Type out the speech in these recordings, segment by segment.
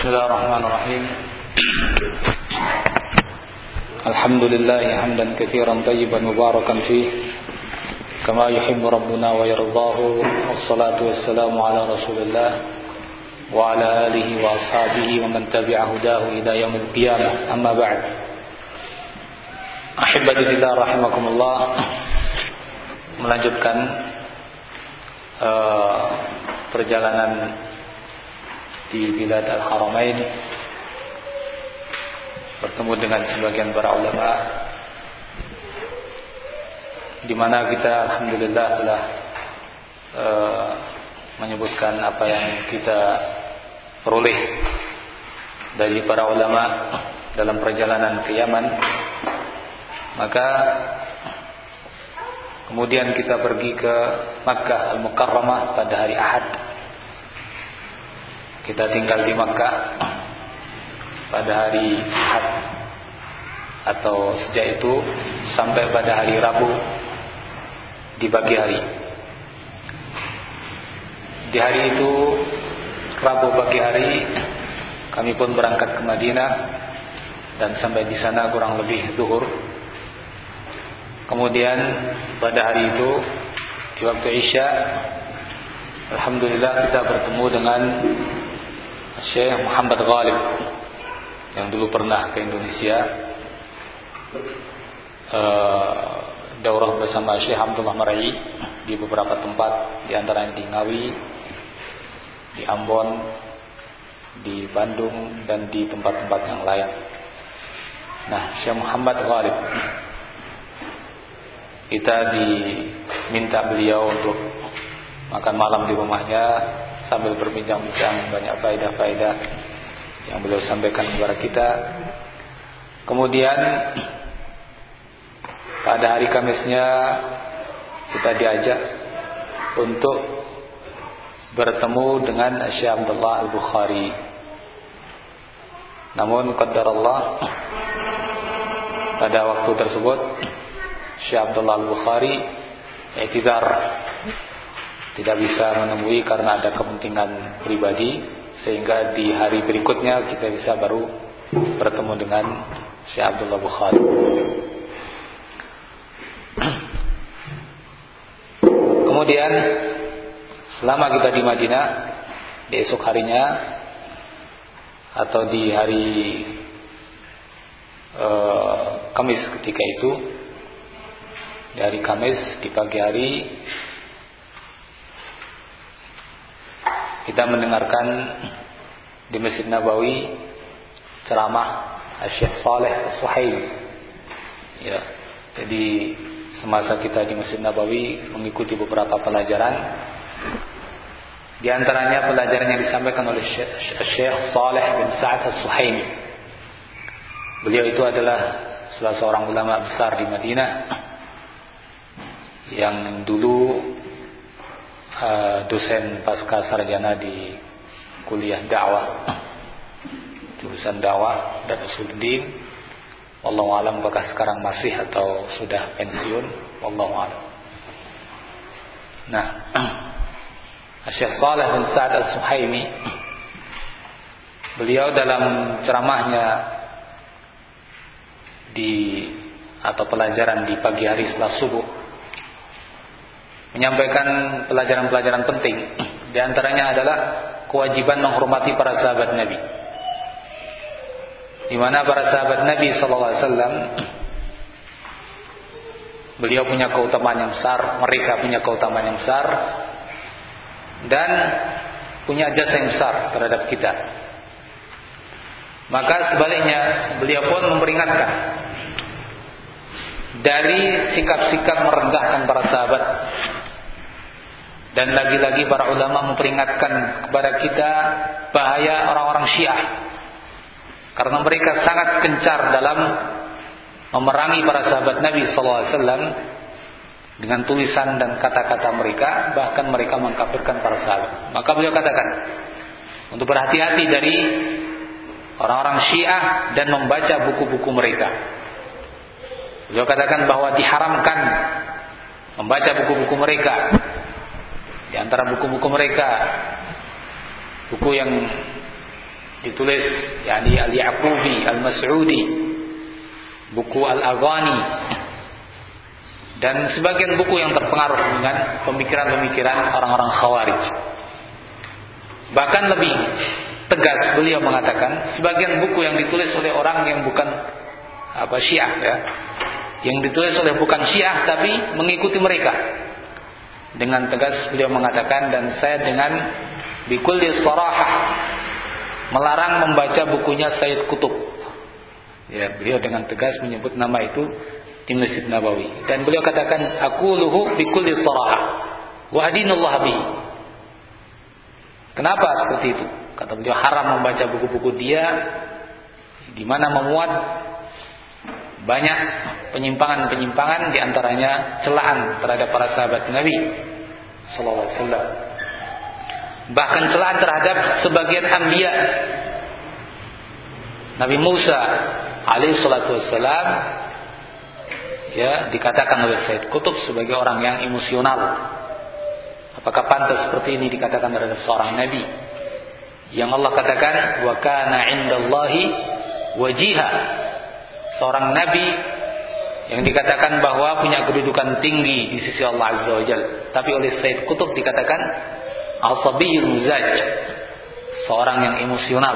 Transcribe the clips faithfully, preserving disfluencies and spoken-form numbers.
Bismillahirrahmanirrahim. Alhamdulillah hamdan katsiran tayyiban mubarakan fih kama yuhibbu rabbuna wa yardahu. Wassalatu wassalamu ala Rasulillah wa ala alihi wa ashabihi wa man tabi'a hudahu ila yaumil qiyamah. Amma ba'd. Ahibati fillah rahimakumullah. Melanjutkan uh, perjalanan di Bilad Al-Haramain, bertemu dengan sebagian para ulama, di mana kita alhamdulillah telah e, menyebutkan apa yang kita peroleh dari para ulama dalam perjalanan ke Yaman. Maka kemudian kita pergi ke Makkah Al-Mukarramah pada hari Ahad. Kita tinggal di Makkah pada hari Ahad, atau sejak itu sampai pada hari Rabu di pagi hari. Di hari itu, Rabu pagi hari, kami pun berangkat ke Madinah dan sampai di sana kurang lebih zuhur. Kemudian pada hari itu di waktu Isya, alhamdulillah kita bertemu dengan Syekh Muhammad Ghalib yang dulu pernah ke Indonesia uh, daurah bersama Syekh Abdullah Marai di beberapa tempat, di antaranya di Ngawi, di Ambon, di Bandung, dan di tempat-tempat yang lain. Nah, Syekh Muhammad Ghalib, kita diminta beliau untuk makan malam di rumahnya sambil berbincang-bincang banyak faedah-faedah yang beliau sampaikan kepada kita. Kemudian pada hari Kamisnya kita diajak untuk bertemu dengan Syekh Abdullah Al-Bukhari. Namun qadarullah, pada waktu tersebut Syekh Abdullah Al-Bukhari i'tizar, tidak bisa menemui karena ada kepentingan pribadi, sehingga di hari berikutnya kita bisa baru bertemu dengan Syekh Abdullah Bukhari. Kemudian selama kita di Madinah, di esok harinya atau di hari eh, Kamis ketika itu, di hari Kamis di pagi hari, kita mendengarkan di Masjid Nabawi ceramah Syekh Saleh As-Suhaimi. Ya, jadi semasa kita di Masjid Nabawi mengikuti beberapa pelajaran, di antaranya pelajaran yang disampaikan oleh Syekh Saleh bin Sa'ad As-Suhaimi. Beliau itu adalah salah seorang ulama besar di Madinah yang dulu Uh, dosen pasca sarjana di kuliah dakwah, jurusan dakwah dan usuluddin. Wallahu alam apakah sekarang masih atau sudah pensiun, wallahu alam. Nah, Syekh Saleh bin Sa'ad As-Suhaimi, beliau dalam ceramahnya di atau pelajaran di pagi hari setelah subuh menyampaikan pelajaran-pelajaran penting. Di antaranya adalah kewajiban menghormati para sahabat Nabi, di mana para sahabat Nabi sallallahu alaihi wasallam beliau punya keutamaan yang besar, mereka punya keutamaan yang besar dan punya jasa yang besar terhadap kita. Maka sebaliknya beliau pun memperingatkan dari sikap-sikap merendahkan para sahabat. Dan lagi-lagi para ulama memperingatkan kepada kita bahaya orang-orang Syiah, karena mereka sangat gencar dalam memerangi para sahabat Nabi sallallahu alaihi wasallam dengan tulisan dan kata-kata mereka, bahkan mereka mengkafirkan para sahabat. Maka beliau katakan untuk berhati-hati dari orang-orang Syiah dan membaca buku-buku mereka. Beliau katakan bahwa diharamkan membaca buku-buku mereka. Di antara buku-buku mereka, buku yang ditulis yakni Al-Yaqubi, Al-Mas'udi, buku Al-Aghani, dan sebagian buku yang terpengaruh dengan pemikiran-pemikiran orang-orang Khawarij. Bahkan lebih tegas beliau mengatakan sebagian buku yang ditulis oleh orang yang bukan apa Syiah ya, yang ditulis oleh bukan Syiah tapi mengikuti mereka. Dengan tegas beliau mengatakan, dan saya dengan bikulli sarahah melarang membaca bukunya Sayyid Qutb. Ya, beliau dengan tegas menyebut nama itu di Masjid Nabawi, dan beliau katakan aquluhu bikulli sarahah wa adinullah bihi. Kenapa seperti itu? Kata beliau, haram membaca buku-buku dia di mana memuat banyak penyimpangan-penyimpangan, di antaranya celaan terhadap para sahabat Nabi sallallahu alaihi wasallam. Bahkan celaan terhadap sebagian anbiya. Nabi Musa alaihi salatu wassalam ya dikatakan oleh Sayyid Qutb sebagai orang yang emosional. Apakah pantas seperti ini dikatakan terhadap seorang nabi yang Allah katakan wa kana 'indallahi wajiha, seorang nabi yang dikatakan bahwa punya kedudukan tinggi di sisi Allah Azza wa Jalla, tapi oleh Sayyid Qutb dikatakan asabiyyul muzaj, seorang yang emosional.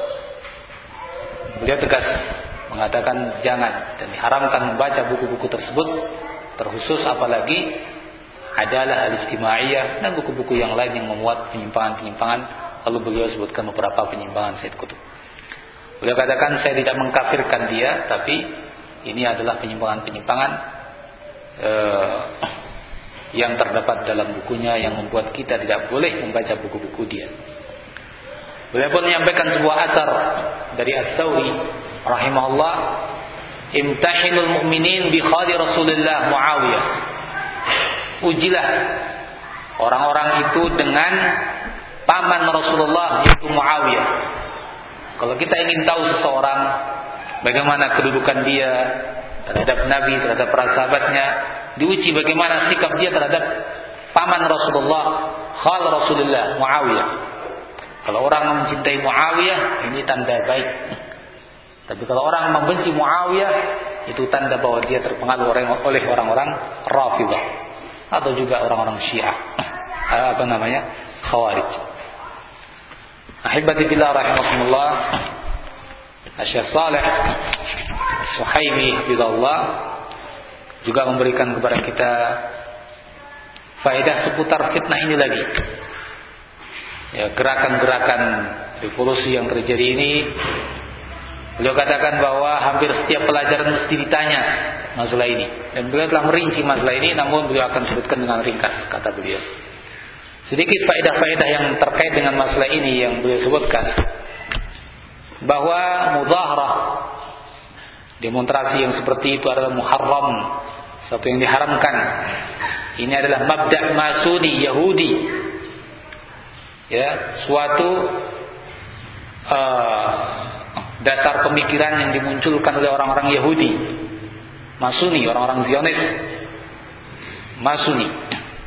Beliau tegas mengatakan jangan dan diharamkan membaca buku-buku tersebut, terkhusus apalagi adalah al-istimaiyah dan buku-buku yang lain yang memuat penyimpangan-penyimpangan. Lalu beliau sebutkan beberapa penyimpangan Sayyid Qutb. Beliau katakan saya tidak mengkafirkan dia, tapi ini adalah penyimpangan-penyimpangan eh, yang terdapat dalam bukunya yang membuat kita tidak boleh membaca buku-buku dia. Beliau pun menyampaikan sebuah atsar dari Ats-Tsauri rahimahullah, imtahinul mu'minin bi khali Rasulullah Muawiyah. Ujilah orang-orang itu dengan paman Rasulullah yaitu Muawiyah. Kalau kita ingin tahu seseorang bagaimana kedudukan dia terhadap Nabi, terhadap para sahabatnya, diuji bagaimana sikap dia terhadap paman Rasulullah, khal Rasulullah Muawiyah. Kalau orang mencintai Muawiyah, ini tanda baik. Tapi kalau orang membenci Muawiyah, itu tanda bahwa dia terpengaruh oleh orang-orang Rafidhah atau juga orang-orang Syiah, apa namanya, Khawarij. Ahibati billah rahimakumullah, Syekh Shalih Suhaimi billah juga memberikan kepada kita faedah seputar fitnah ini lagi. Ya, gerakan-gerakan revolusi yang terjadi ini, beliau katakan bahwa hampir setiap pelajaran mesti ditanya masalah ini, dan beliau telah merinci masalah ini, namun beliau akan sebutkan dengan ringkas, kata beliau. Sedikit faedah-faedah yang terkait dengan masalah ini yang beliau sebutkan, bahwa mudzaharah, demonstrasi yang seperti itu adalah muharram, satu yang diharamkan. Ini adalah mabda' masuni Yahudi, ya, suatu uh, dasar pemikiran yang dimunculkan oleh orang-orang Yahudi, Masuni, orang-orang Zionis, Masuni.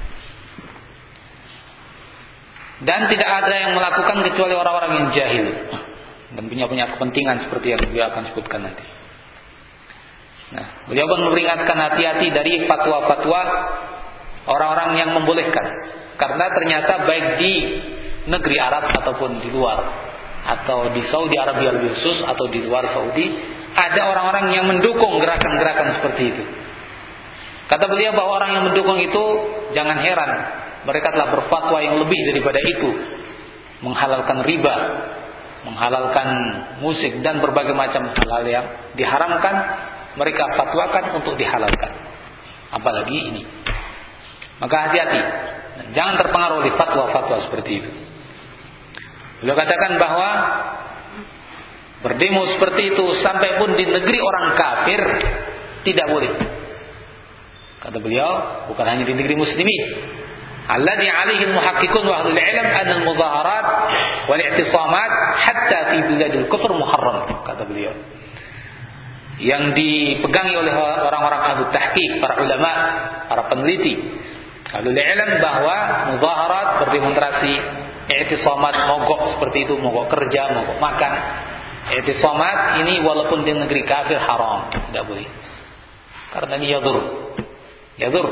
Dan tidak ada yang melakukan kecuali orang-orang yang jahil dan punya punya kepentingan seperti yang beliau akan sebutkan nanti. Nah, beliau pun memperingatkan hati-hati dari fatwa-fatwa orang-orang yang membolehkan, karena ternyata baik di negeri Arab ataupun di luar, atau di Saudi Arabia lebih khusus, atau di luar Saudi, ada orang-orang yang mendukung gerakan-gerakan seperti itu. Kata beliau bahwa orang yang mendukung itu jangan heran, mereka telah berfatwa yang lebih daripada itu, menghalalkan riba, menghalalkan musik dan berbagai macam hal yang diharamkan, mereka fatwakan untuk dihalalkan. Apalagi ini. Maka hati-hati, jangan terpengaruh oleh fatwa-fatwa seperti itu. Beliau katakan bahwa berdemo seperti itu sampai pun di negeri orang kafir tidak boleh. Kata beliau, bukan hanya di negeri muslimin. Alladhi alaihi al-muhaqqiqun wa ahlul ilm anna al-mudhaharat wal i'tisamat hatta fi biladil kufr muharram, kata beliau. Yang dipegangi oleh orang-orang ahli tahqiq, para ulama, para peneliti ahlul ilm, bahwa mudhaharat, berdemonstrasi, i'tisamat, mogok seperti itu, mogok kerja, mogok makan. I'tisamat ini walaupun di negeri kafir haram, tidak boleh. Karena ini yadur. Yadur.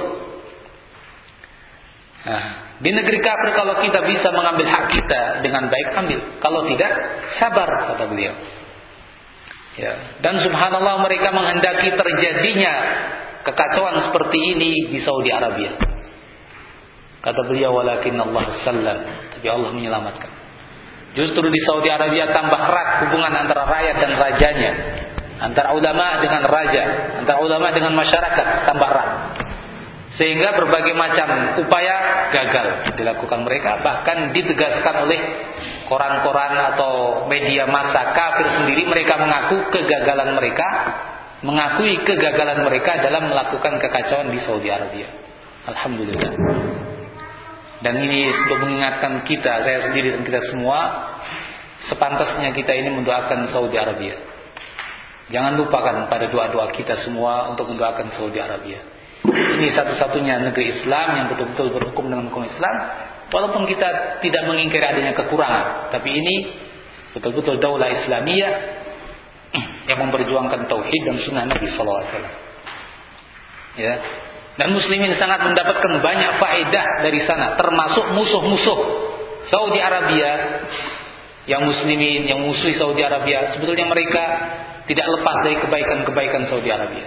Nah, di negeri kafir kalau kita bisa mengambil hak kita dengan baik, ambil. Kalau tidak, sabar, kata beliau. Ya. Dan subhanallah mereka menghendaki terjadinya kekacauan seperti ini di Saudi Arabia. Kata beliau, walakin Allah sallam, tapi Allah menyelamatkan. Justru di Saudi Arabia tambah erat hubungan antara rakyat dan rajanya, antara ulama dengan raja, antara ulama dengan masyarakat, tambah erat. Sehingga berbagai macam upaya gagal dilakukan mereka, bahkan ditegaskan oleh koran-koran atau media massa kafir sendiri. Mereka mengaku kegagalan mereka, mengakui kegagalan mereka dalam melakukan kekacauan di Saudi Arabia. Alhamdulillah. Dan ini untuk mengingatkan kita, saya sendiri dan kita semua, sepantasnya kita ini mendoakan Saudi Arabia. Jangan lupakan pada doa-doa kita semua untuk mendoakan Saudi Arabia. Ini satu-satunya negeri Islam yang betul-betul berhukum dengan hukum Islam. Walaupun kita tidak mengingkari adanya kekurangan, tapi ini betul-betul daulah Islamiyah yang memperjuangkan tauhid dan sunnah Nabi sallallahu alaihi wasallam. Ya. Dan muslimin sangat mendapatkan banyak faedah dari sana, termasuk musuh-musuh Saudi Arabia yang muslimin, yang musuhi Saudi Arabia. Sebetulnya mereka tidak lepas dari kebaikan-kebaikan Saudi Arabia.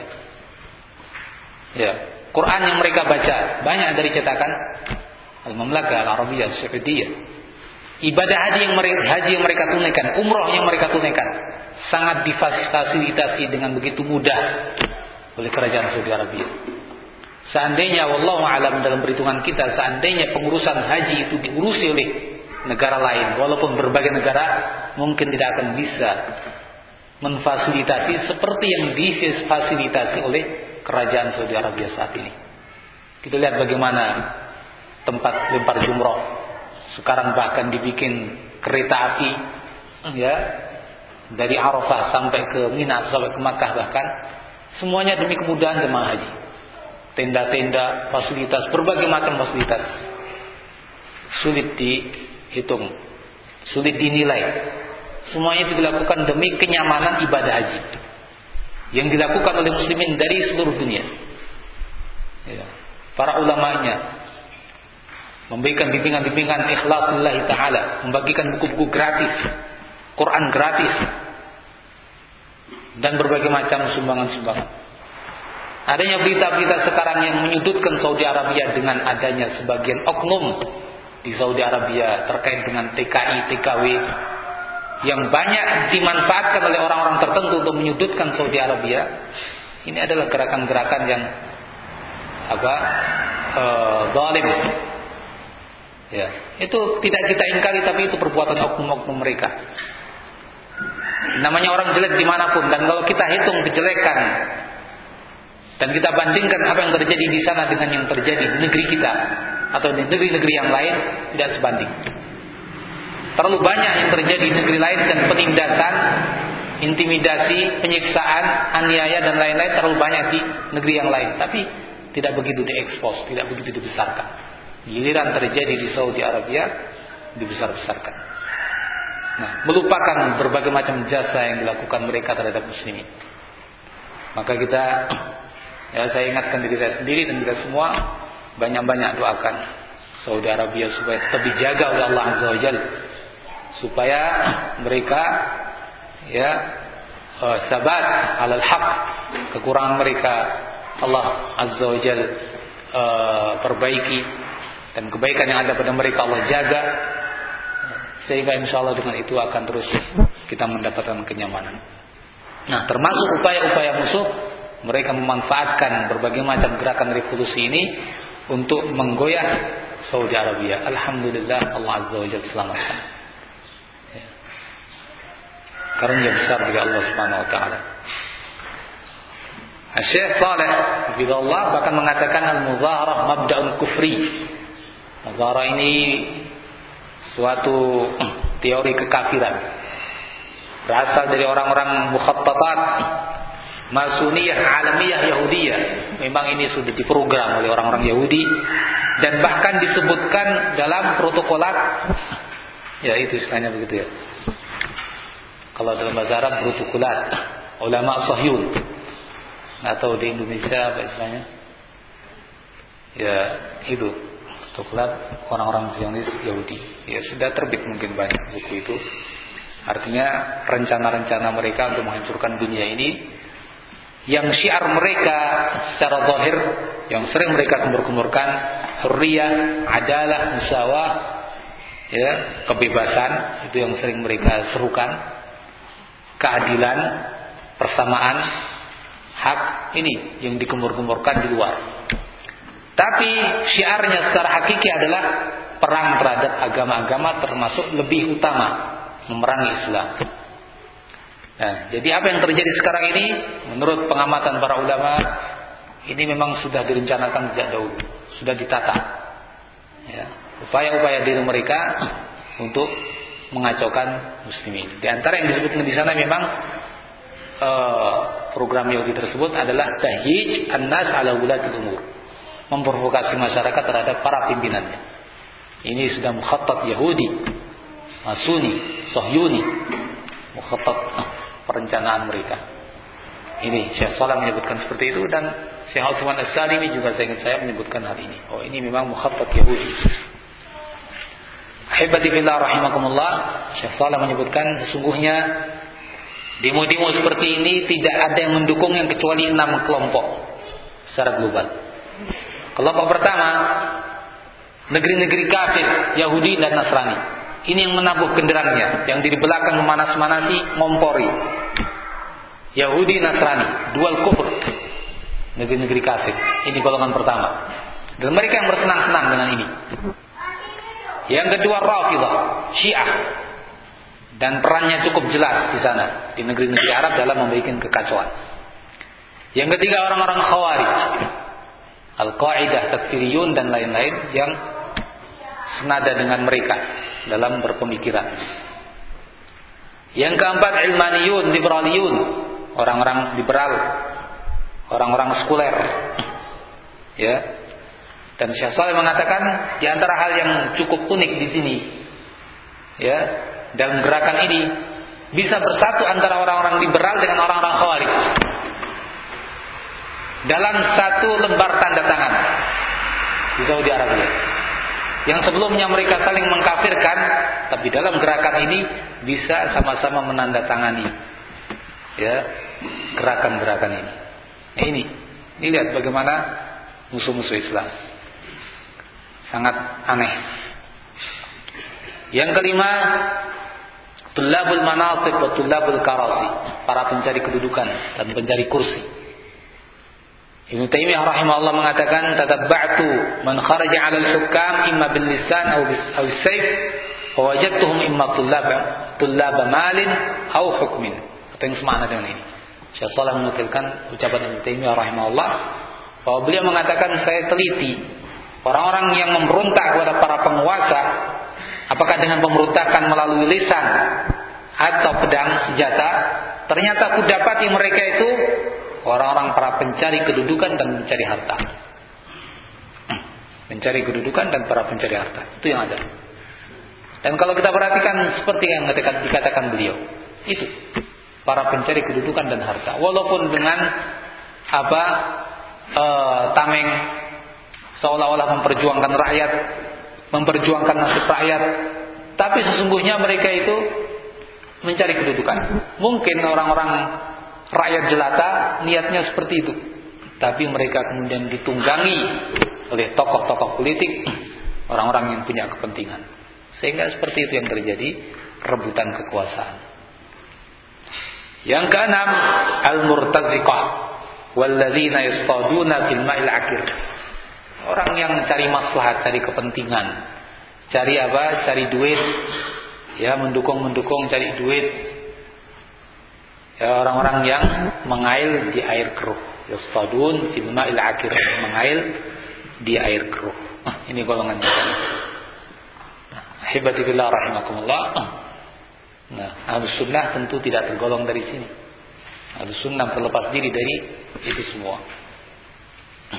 Ya, Quran yang mereka baca banyak dari cetakan Al-Mamlakah Al-Arabiyah Saudiyah. Ibadah haji yang mereka haji yang mereka tunaikan, umroh yang mereka tunaikan sangat difasilitasi dengan begitu mudah oleh kerajaan Saudi Arabia. Seandainya wallahu alam dalam perhitungan kita, seandainya pengurusan haji itu diurusi oleh negara lain, walaupun berbagai negara mungkin tidak akan bisa memfasilitasi seperti yang difasilitasi oleh kerajaan Saudi Arabia saat ini. Kita lihat bagaimana tempat lempar jumroh sekarang bahkan dibikin kereta api, ya, dari Arafah sampai ke Mina, sampai ke Makkah, bahkan semuanya demi kemudahan jemaah haji. Tenda-tenda, fasilitas, berbagai macam fasilitas, sulit dihitung, sulit dinilai. Semuanya itu dilakukan demi kenyamanan ibadah haji yang dilakukan oleh muslimin dari seluruh dunia. Ya. Para ulamanya memberikan bimbingan-bimbingan ikhlas lillahi ta'ala, membagikan buku-buku gratis, Quran gratis, dan berbagai macam sumbangan-sumbangan. Adanya berita-berita sekarang yang menyudutkan Saudi Arabia dengan adanya sebagian oknum di Saudi Arabia terkait dengan T K I, T K W yang banyak dimanfaatkan oleh orang-orang tertentu untuk menyudutkan Saudi Arabia. Ini adalah gerakan-gerakan yang apa? Uh, zalim. Ya, itu tidak kita ingkari, tapi itu perbuatan oknum-oknum mereka. Namanya orang jelek dimanapun, dan kalau kita hitung kejelekan dan kita bandingkan apa yang terjadi di sana dengan yang terjadi di negeri kita atau di negeri-negeri yang lain, tidak sebanding. Terlalu banyak yang terjadi di negeri lain, dan penindasan, intimidasi, penyiksaan, aniaya dan lain-lain terlalu banyak di negeri yang lain, tapi tidak begitu diekspos, tidak begitu dibesarkan. Giliran terjadi di Saudi Arabia, dibesar-besarkan. Nah, melupakan berbagai macam jasa yang dilakukan mereka terhadap muslimin. Maka kita, ya, saya ingatkan diri saya sendiri dan kita semua, banyak-banyak doakan Saudi Arabia supaya tetap dijaga oleh Allah Azza wa Jalla, supaya mereka, ya, uh, sabat alal haq, kekurangan mereka Allah Azza wa Jalla uh, perbaiki, dan kebaikan yang ada pada mereka Allah jaga, sehingga insyaallah dengan itu akan terus kita mendapatkan kenyamanan. Nah, termasuk upaya-upaya musuh, mereka memanfaatkan berbagai macam gerakan revolusi ini untuk menggoyah Saudi Arabia. Alhamdulillah, Allah Azza wa Jalla selamatkan. Ya. Karunia besar dari Allah Subhanahu wa taala. Syekh Saleh Hafizahullah bahkan mengatakan al-mudzaharah mabda'un kufri. Mudzaharah ini suatu teori kekafiran, berasal dari orang-orang mukhattatat Masuniyah, Alamiyah, Yahudiyah. Memang ini sudah diprogram oleh orang-orang Yahudi, dan bahkan disebutkan dalam protokolat Ya itu istilahnya begitu ya. Kalau dalam bahasa Arab protokolat, ulama Sahyun. Nggak tahu di Indonesia apa istilahnya. Ya itu protokolat orang-orang Zionis Yahudi. Ya sudah terbit mungkin banyak buku itu. Artinya rencana-rencana mereka untuk menghancurkan dunia ini, yang syiar mereka secara zahir yang sering mereka gembur-gemburkan, hurriyah, adalah, musawah, ya, kebebasan, itu yang sering mereka serukan, keadilan, persamaan, hak, ini yang digembur-gemburkan di luar. Tapi syiarnya secara hakiki adalah perang terhadap agama-agama, termasuk lebih utama memerangi Islam. Nah, jadi apa yang terjadi sekarang ini, menurut pengamatan para ulama, ini memang sudah direncanakan sejak dahulu, sudah ditata. Ya, upaya-upaya diri mereka untuk mengacaukan muslimin. Di antara yang disebutkan di sana memang uh, program Yahudi tersebut adalah tahyij an-nas ala wulatil umur, memprovokasi masyarakat terhadap para pimpinannya. Ini sudah mukhattat Yahudi, Masuni, Sahyuni, mukhattat perencanaan mereka. Ini Syekh Shalih menyebutkan seperti itu, dan Syekh Utsman As-Salimi juga saya ingat saya menyebutkan hal ini. Oh, ini memang mukhattat Yahudi. Ahibati fillah rahimakumullah, Syekh Shalih menyebutkan sesungguhnya demo-demo seperti ini tidak ada yang mendukung yang kecuali enam kelompok secara global. Kelompok pertama, negeri-negeri kafir, Yahudi dan Nasrani. Ini yang menabuh genderangnya, yang di belakang memanas-manasi, ngompori. Yahudi, Nasrani, dual kufur, negeri-negeri kafir. Ini golongan pertama. Dan mereka yang bersenang-senang dengan ini. Yang kedua, Rafidhah, Syiah. Dan perannya cukup jelas di sana, di negeri-negeri Arab dalam membuat kekacauan. Yang ketiga, orang-orang Khawarij, Al-Qa'idah, Takfiriyun dan lain-lain yang senada dengan mereka dalam berpemikiran. Yang keempat, Ilmaniyun, Liberaliyun, orang-orang liberal, orang-orang sekuler. Ya. Dan Syekh Shalih mengatakan di antara hal yang cukup unik di sini, ya, dalam gerakan ini bisa bersatu antara orang-orang liberal dengan orang-orang Khawarij dalam satu lembar tanda tangan di Saudi Arabia. Yang sebelumnya mereka saling mengkafirkan, tapi dalam gerakan ini bisa sama-sama menandatangani, ya, gerakan-gerakan ini. Nah, ini, ini lihat bagaimana musuh-musuh Islam sangat aneh. Yang kelima, tullabul manasib wa tullabul karasi, para pencari kedudukan dan pencari kursi. Ibnu Taimiyah rahimahullah mengatakan, tatabba'tu man kharaja 'ala al-hukam imma bil lisan aw bis aw sayf wa wajadtuhum imma tullaba tullaba malin aw hukmin. Apa yang semakna dengan ini? Syekh Shalih menukilkan ucapan Ibnu Taimiyah rahimahullah bahwa beliau mengatakan, saya teliti orang-orang yang memberontak kepada para penguasa, apakah dengan pemberontakan melalui lisan atau pedang senjata, ternyata aku dapati mereka itu orang-orang para pencari kedudukan dan mencari harta. Mencari kedudukan dan para pencari harta, itu yang ada. Dan kalau kita perhatikan seperti yang dikatakan beliau, itu para pencari kedudukan dan harta, walaupun dengan apa e, tameng, seolah-olah memperjuangkan rakyat, memperjuangkan nasib rakyat, tapi sesungguhnya mereka itu mencari kedudukan. Mungkin orang-orang rakyat jelata niatnya seperti itu, tapi mereka kemudian ditunggangi oleh tokoh-tokoh politik, orang-orang yang punya kepentingan, sehingga seperti itu yang terjadi, rebutan kekuasaan. Yang keenam, al-murtaziqah walladzina yastaduna fil ma'il akir, orang yang cari maslahat, cari kepentingan, cari apa? Cari duit, ya, mendukung-mendukung, cari duit. Ya, orang-orang yang mengail di air keruh, yastadun fil ma'il akir, mengail di air keruh. Nah, ini golongan yang nah, hibati billah rahimakumullah. Nah, Ahlus Sunnah tentu tidak tergolong dari sini. Ahlus Sunnah terlepas diri dari itu semua.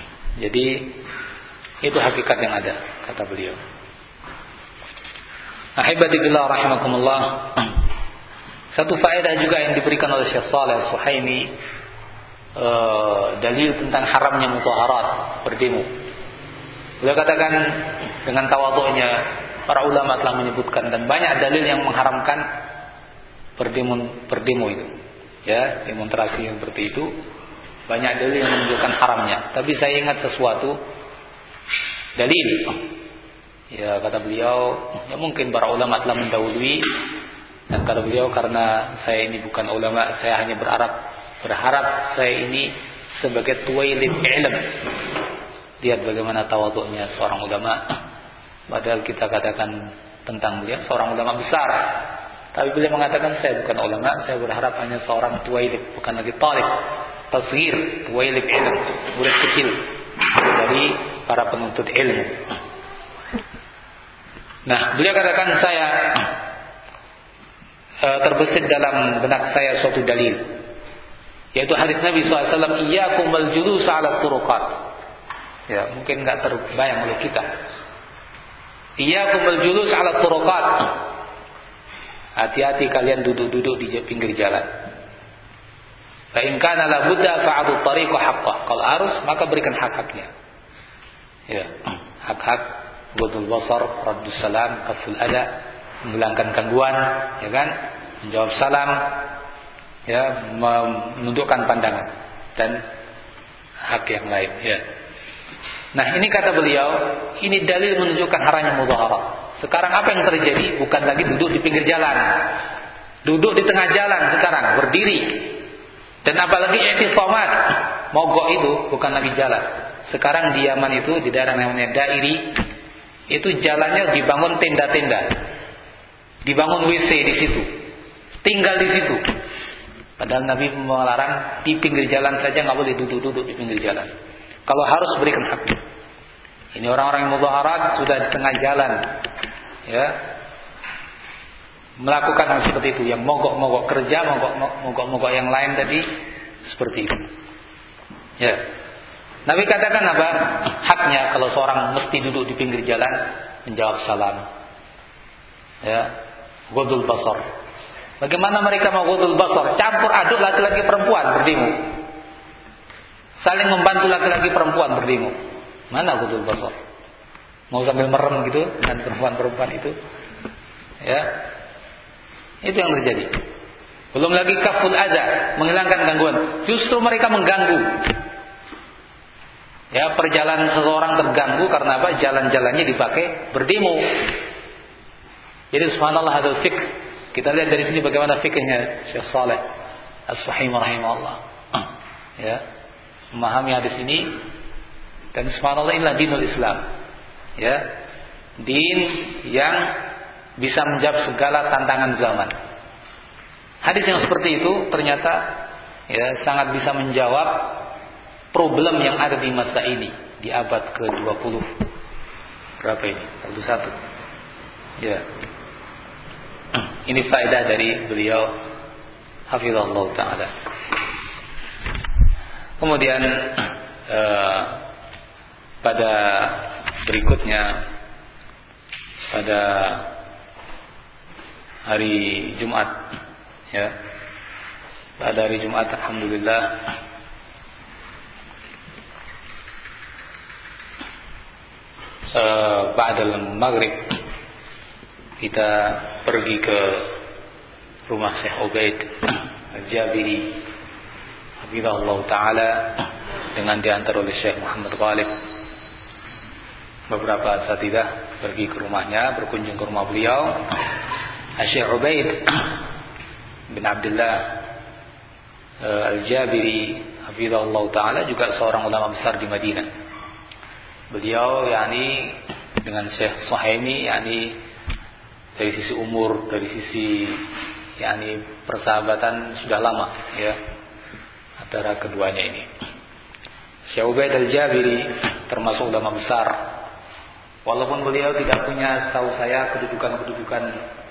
Jadi itu hakikat yang ada, kata beliau. Ahibati billah rahimakumullah. Satu faedah juga yang diberikan oleh Syekh Shalih Al-Suhaimi, uh, dalil tentang haramnya mudhaharat, berdemo. Beliau katakan dengan tawadhu'nya, para ulama telah menyebutkan dan banyak dalil yang mengharamkan berdemo, berdemo itu. Ya, demonstrasi yang seperti itu banyak dalil yang menunjukkan haramnya. Tapi saya ingat sesuatu dalil. Ya, kata beliau, ya mungkin para ulama telah mendahului. Dan kata beliau, karena saya ini bukan ulama, saya hanya berharap berharap saya ini sebagai tuwailid ilm. Lihat bagaimana tawadhu'nya seorang ulama. Padahal kita katakan tentang beliau seorang ulama besar, tapi beliau mengatakan saya bukan ulama, saya berharap hanya seorang tuwailid, bukan lagi talib, tasghir, tuwailid ilm, murid kecil dari para penuntut ilmu. Nah, beliau katakan saya terbesit dalam benak saya suatu dalil, yaitu hadis Nabi shallallahu alaihi wasallam, iyyakum wal julus 'ala turuqat. Ya, mungkin enggak terbayang oleh kita. Iyyakum wal julus 'ala turuqat. Hati-hati kalian duduk-duduk di pinggir jalan. Fa in kana la budda fa'adu tariqa haqqah. Kalau harus maka berikan hak-haknya. Ya, hak-hak ghadul basar, raddus salam, kaful ada, menghilangkan gangguan, ya kan, menjawab salam, ya, menundukkan pandangan dan hak yang lain, ya. Nah, ini kata beliau, ini dalil menunjukkan haramnya mudhaharat. Sekarang apa yang terjadi? Bukan lagi duduk di pinggir jalan, duduk di tengah jalan sekarang, berdiri. Dan apalagi i'tisamat, mogok itu bukan lagi jalan. Sekarang di Yaman itu, di daerah namanya Dairi, itu jalannya dibangun tenda-tenda, dibangun W C di situ, tinggal di situ. Padahal Nabi melarang di pinggir jalan saja, nggak boleh duduk-duduk di pinggir jalan. Kalau harus berikan hak. Ini orang-orang yang mudhaharat sudah di tengah jalan, ya, melakukan hal seperti itu, yang mogok-mogok kerja, mogok-mogok yang lain tadi seperti itu. Ya, Nabi katakan apa? Haknya kalau seorang mesti duduk di pinggir jalan, menjawab salam, ya, ghadul basar. Bagaimana mereka mau ghadul basar? Campur aduk laki-laki perempuan berdemo, saling membantu laki-laki perempuan berdemo. Mana ghadul basar? Mau sambil merem gitu dengan perempuan-perempuan itu, ya, itu yang terjadi. Belum lagi kaful adza, menghilangkan gangguan. Justru mereka mengganggu. Ya, perjalanan seseorang terganggu karena apa? Jalan-jalannya dipakai berdemo. Jadi subhanallah, ada fikih. Kita lihat dari sini bagaimana fikihnya Syekh Shalih Al-Suhaimi rahimahullah. Ya, memahami hadis ini, dan subhanallah, inilah dinul Islam. Ya, din yang bisa menjawab segala tantangan zaman. Hadis yang seperti itu ternyata, ya, sangat bisa menjawab problem yang ada di masa ini, di abad ke dua puluh. Berapa ini? dua puluh satu. Ya. Ini faedah dari beliau hafizallahu taala. Kemudian eh, pada berikutnya, pada hari Jumat, ya, pada hari Jumat alhamdulillah Uh, ba'dal maghrib kita pergi ke rumah Syekh Ubaid Al-Jabiri hafizahullah ta'ala dengan diantar oleh Syekh Muhammad Ghalib. Beberapa asatidzah pergi ke rumahnya, berkunjung ke rumah beliau. Syekh Ubaid bin Abdullah uh, Al-Jabiri hafizahullah ta'ala juga seorang ulama besar di Madinah. Beliau yakni dengan Syekh Suhaimi, yakni dari sisi umur, dari sisi yakni persahabatan sudah lama, ya, antara keduanya ini. Syekh Ubaid Al-Jabiri termasuk ulama besar, walaupun beliau tidak punya, setahu saya, kedudukan-kedudukan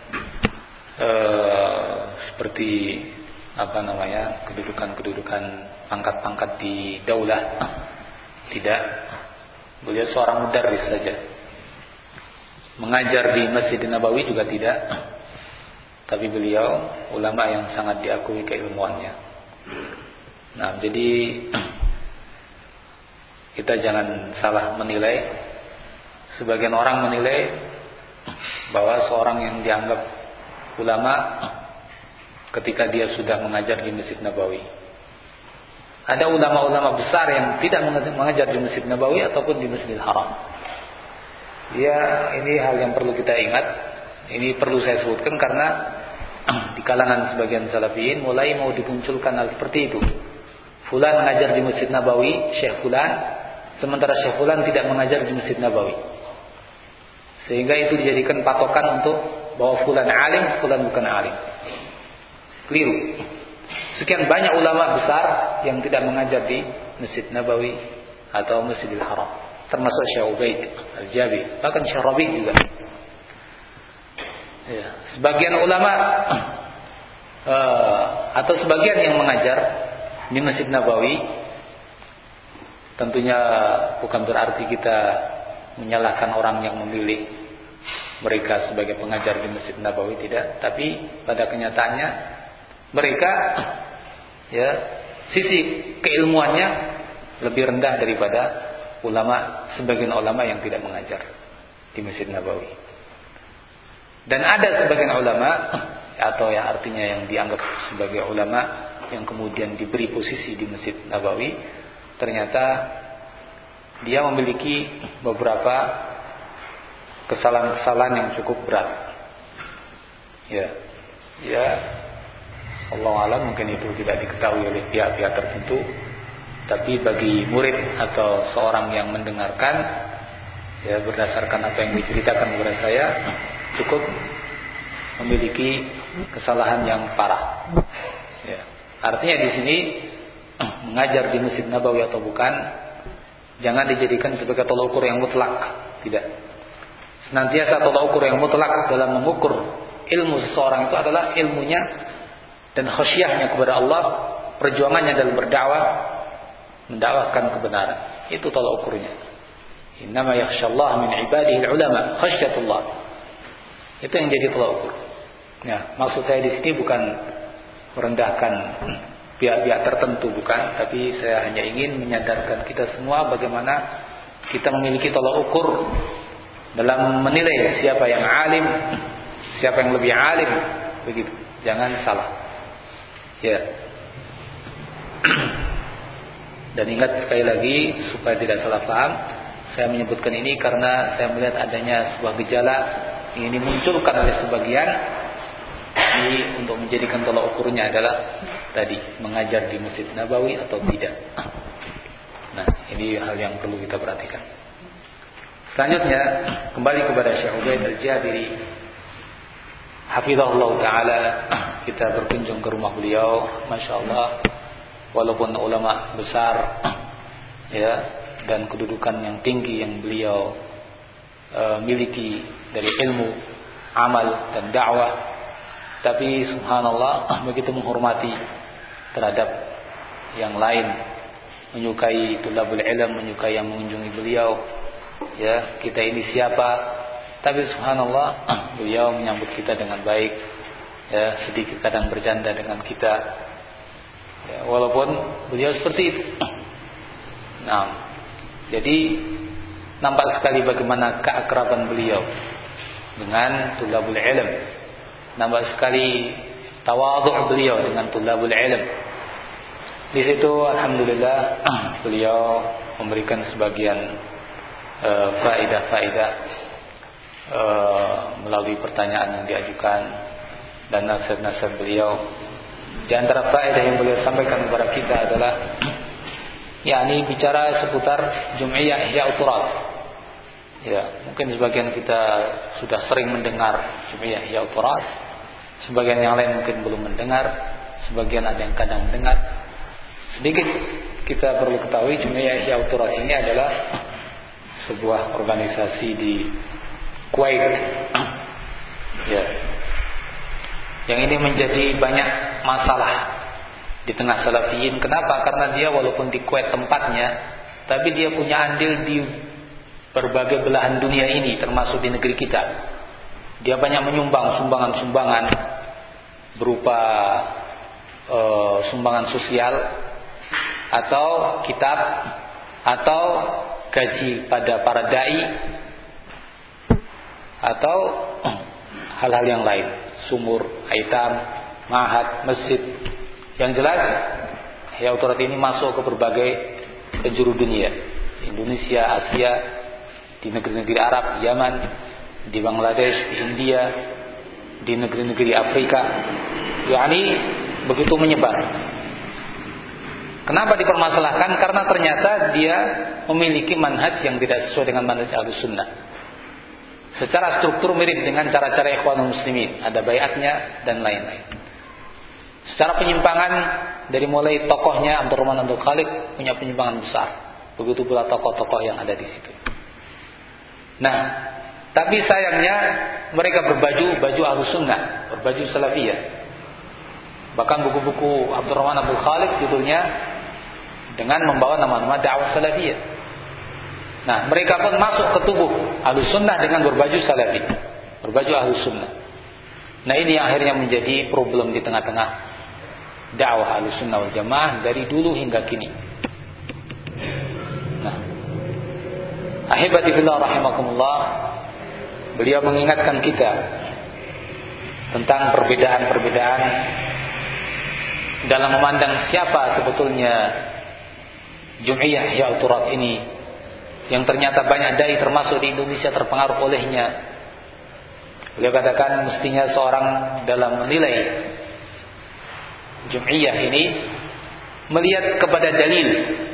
eh, seperti apa namanya, kedudukan-kedudukan pangkat-pangkat di daulah, tidak. Beliau seorang mudarris saja. mengajar di Masjid Nabawi juga tidak. Tapi beliau ulama yang sangat diakui keilmuannya. Nah, jadi kita jangan salah menilai. Sebagian orang menilai bahwa seorang yang dianggap ulama ketika dia sudah mengajar di Masjid Nabawi. Ada ulama-ulama besar yang tidak mengajar di Masjid Nabawi ataupun di Masjidil Haram. Ya, ini hal yang perlu kita ingat. Ini perlu saya sebutkan karena di kalangan sebagian salafiyin mulai mau dimunculkan hal seperti itu. Fulan mengajar di Masjid Nabawi, Syekh Fulan, sementara Syekh Fulan tidak mengajar di Masjid Nabawi. Sehingga itu dijadikan patokan untuk bahwa fulan alim, fulan bukan alim. Keliru. Sekian banyak ulama besar yang tidak mengajar di Masjid Nabawi atau Masjidil Haram, termasuk Syekh Ubaid Al-Jabi, bahkan Syekh Rabi' juga. Ya, sebagian ulama uh, atau sebagian yang mengajar di Masjid Nabawi, tentunya bukan berarti kita menyalahkan orang yang memilih mereka sebagai pengajar di Masjid Nabawi, tidak. Tapi pada kenyataannya mereka, ya, sisi keilmuannya lebih rendah daripada ulama, sebagian ulama yang tidak mengajar di Masjid Nabawi. Dan ada sebagian ulama, atau yang artinya yang dianggap sebagai ulama yang kemudian diberi posisi di Masjid Nabawi, ternyata dia memiliki beberapa kesalahan-kesalahan yang cukup berat. Ya, ya, Allah alam mungkin itu tidak diketahui oleh pihak-pihak tertentu. Tapi bagi murid atau seorang yang mendengarkan, ya, berdasarkan apa yang diceritakan kepada saya, cukup memiliki kesalahan yang parah. Ya. Artinya di sini mengajar di Masjid Nabawi atau bukan, jangan dijadikan sebagai tolak ukur yang mutlak. Tidak. Senantiasa tolak ukur yang mutlak dalam mengukur ilmu seseorang itu adalah ilmunya dan khasyahnya kepada Allah, perjuangannya dalam berdakwah, mendakwahkan kebenaran. Itu tolak ukurnya. Innama yakhsyallaha min ibadihi ulama, khasyatullah. Itu yang jadi tolak ukur. Nah, maksud saya di sini bukan merendahkan pihak-pihak tertentu, bukan, tapi saya hanya ingin menyadarkan kita semua bagaimana kita memiliki tolak ukur dalam menilai siapa yang alim, siapa yang lebih alim, begitu. Jangan salah. Ya. Dan ingat sekali lagi supaya tidak salah paham, saya menyebutkan ini karena saya melihat adanya sebuah gejala yang dimunculkan oleh sebagian ini untuk menjadikan tolak ukurnya adalah tadi mengajar di Masjid Nabawi atau tidak. Nah, ini hal yang perlu kita perhatikan. Selanjutnya kembali kepada Syekh Ubaid Al-Jabiri, hafizahullah taala. Kita berkunjung ke rumah beliau, masya Allah. Walaupun ulama besar, ya, dan kedudukan yang tinggi yang beliau e, miliki dari ilmu, amal dan dakwah, tapi subhanallah begitu menghormati terhadap yang lain, menyukai tulabul ilm, menyukai yang mengunjungi beliau. Ya, kita ini siapa? Tapi subhanallah beliau menyambut kita dengan baik. Ya, sedikit kadang bercanda dengan kita. Ya, walaupun beliau seperti itu. Nah, jadi nampak sekali bagaimana keakraban beliau dengan tulabul ilm. Nampak sekali tawadhu beliau dengan tulabul ilm. Di situ alhamdulillah beliau memberikan sebagian uh, faedah-faedah uh, melalui pertanyaan yang diajukan dan nasihat-nasihat beliau. Di antara faedah yang beliau sampaikan kepada kita adalah yakni bicara seputar Jum'iyah Ihya Uturat. Ya, mungkin sebagian kita sudah sering mendengar Jum'iyah Ihya Uturat, sebagian yang lain mungkin belum mendengar, sebagian ada yang kadang mendengar. Sedikit kita perlu ketahui Jum'iyah Ihya Uturat ini adalah sebuah organisasi di Kuwait. Ya. Yang ini menjadi banyak masalah di tengah salafiyin. Kenapa? Karena dia walaupun di Kuwait tempatnya, tapi dia punya andil di berbagai belahan dunia ini, termasuk di negeri kita. Dia banyak menyumbang sumbangan-sumbangan berupa e, sumbangan sosial atau kitab atau gaji pada para dai atau hal-hal yang lain, sumur, aitam, ma'had, masjid. Yang jelas Ihya Ulturat ini masuk ke berbagai penjuru dunia, Indonesia, Asia, di negeri-negeri Arab, Yaman, di Bangladesh, di India, di negeri-negeri Afrika. yakni begitu menyebar. Kenapa dipermasalahkan? Karena ternyata dia memiliki manhaj yang tidak sesuai dengan manhaj Ahlussunnah. Secara struktur mirip dengan cara-cara Ikhwanul Muslimin, ada baiatnya dan lain-lain. Secara penyimpangan, dari mulai tokohnya Abdurrahman Abdul Khaliq punya penyimpangan besar. Begitu pula tokoh-tokoh yang ada di situ. Nah, tapi sayangnya mereka berbaju baju Ahlussunnah, berbaju Salafiyah. Bahkan buku-buku Abdurrahman Abdul Khaliq judulnya dengan membawa nama-nama dakwah Salafiyah. Nah, mereka pun masuk ke tubuh Ahlussunnah dengan berbaju Salafi, berbaju Ahlussunnah. Nah, ini yang akhirnya menjadi problem di tengah-tengah dakwah Ahlussunnah wal Jamaah dari dulu hingga kini. Nah, ahibati fillah rahimakumullah, beliau mengingatkan kita tentang perbedaan-perbedaan dalam memandang siapa sebetulnya Jum'iyah Ihya Ulturat ini, yang ternyata banyak dai termasuk di Indonesia terpengaruh olehnya. Beliau katakan mestinya seorang dalam menilai Jum'iyah ini melihat kepada dalil,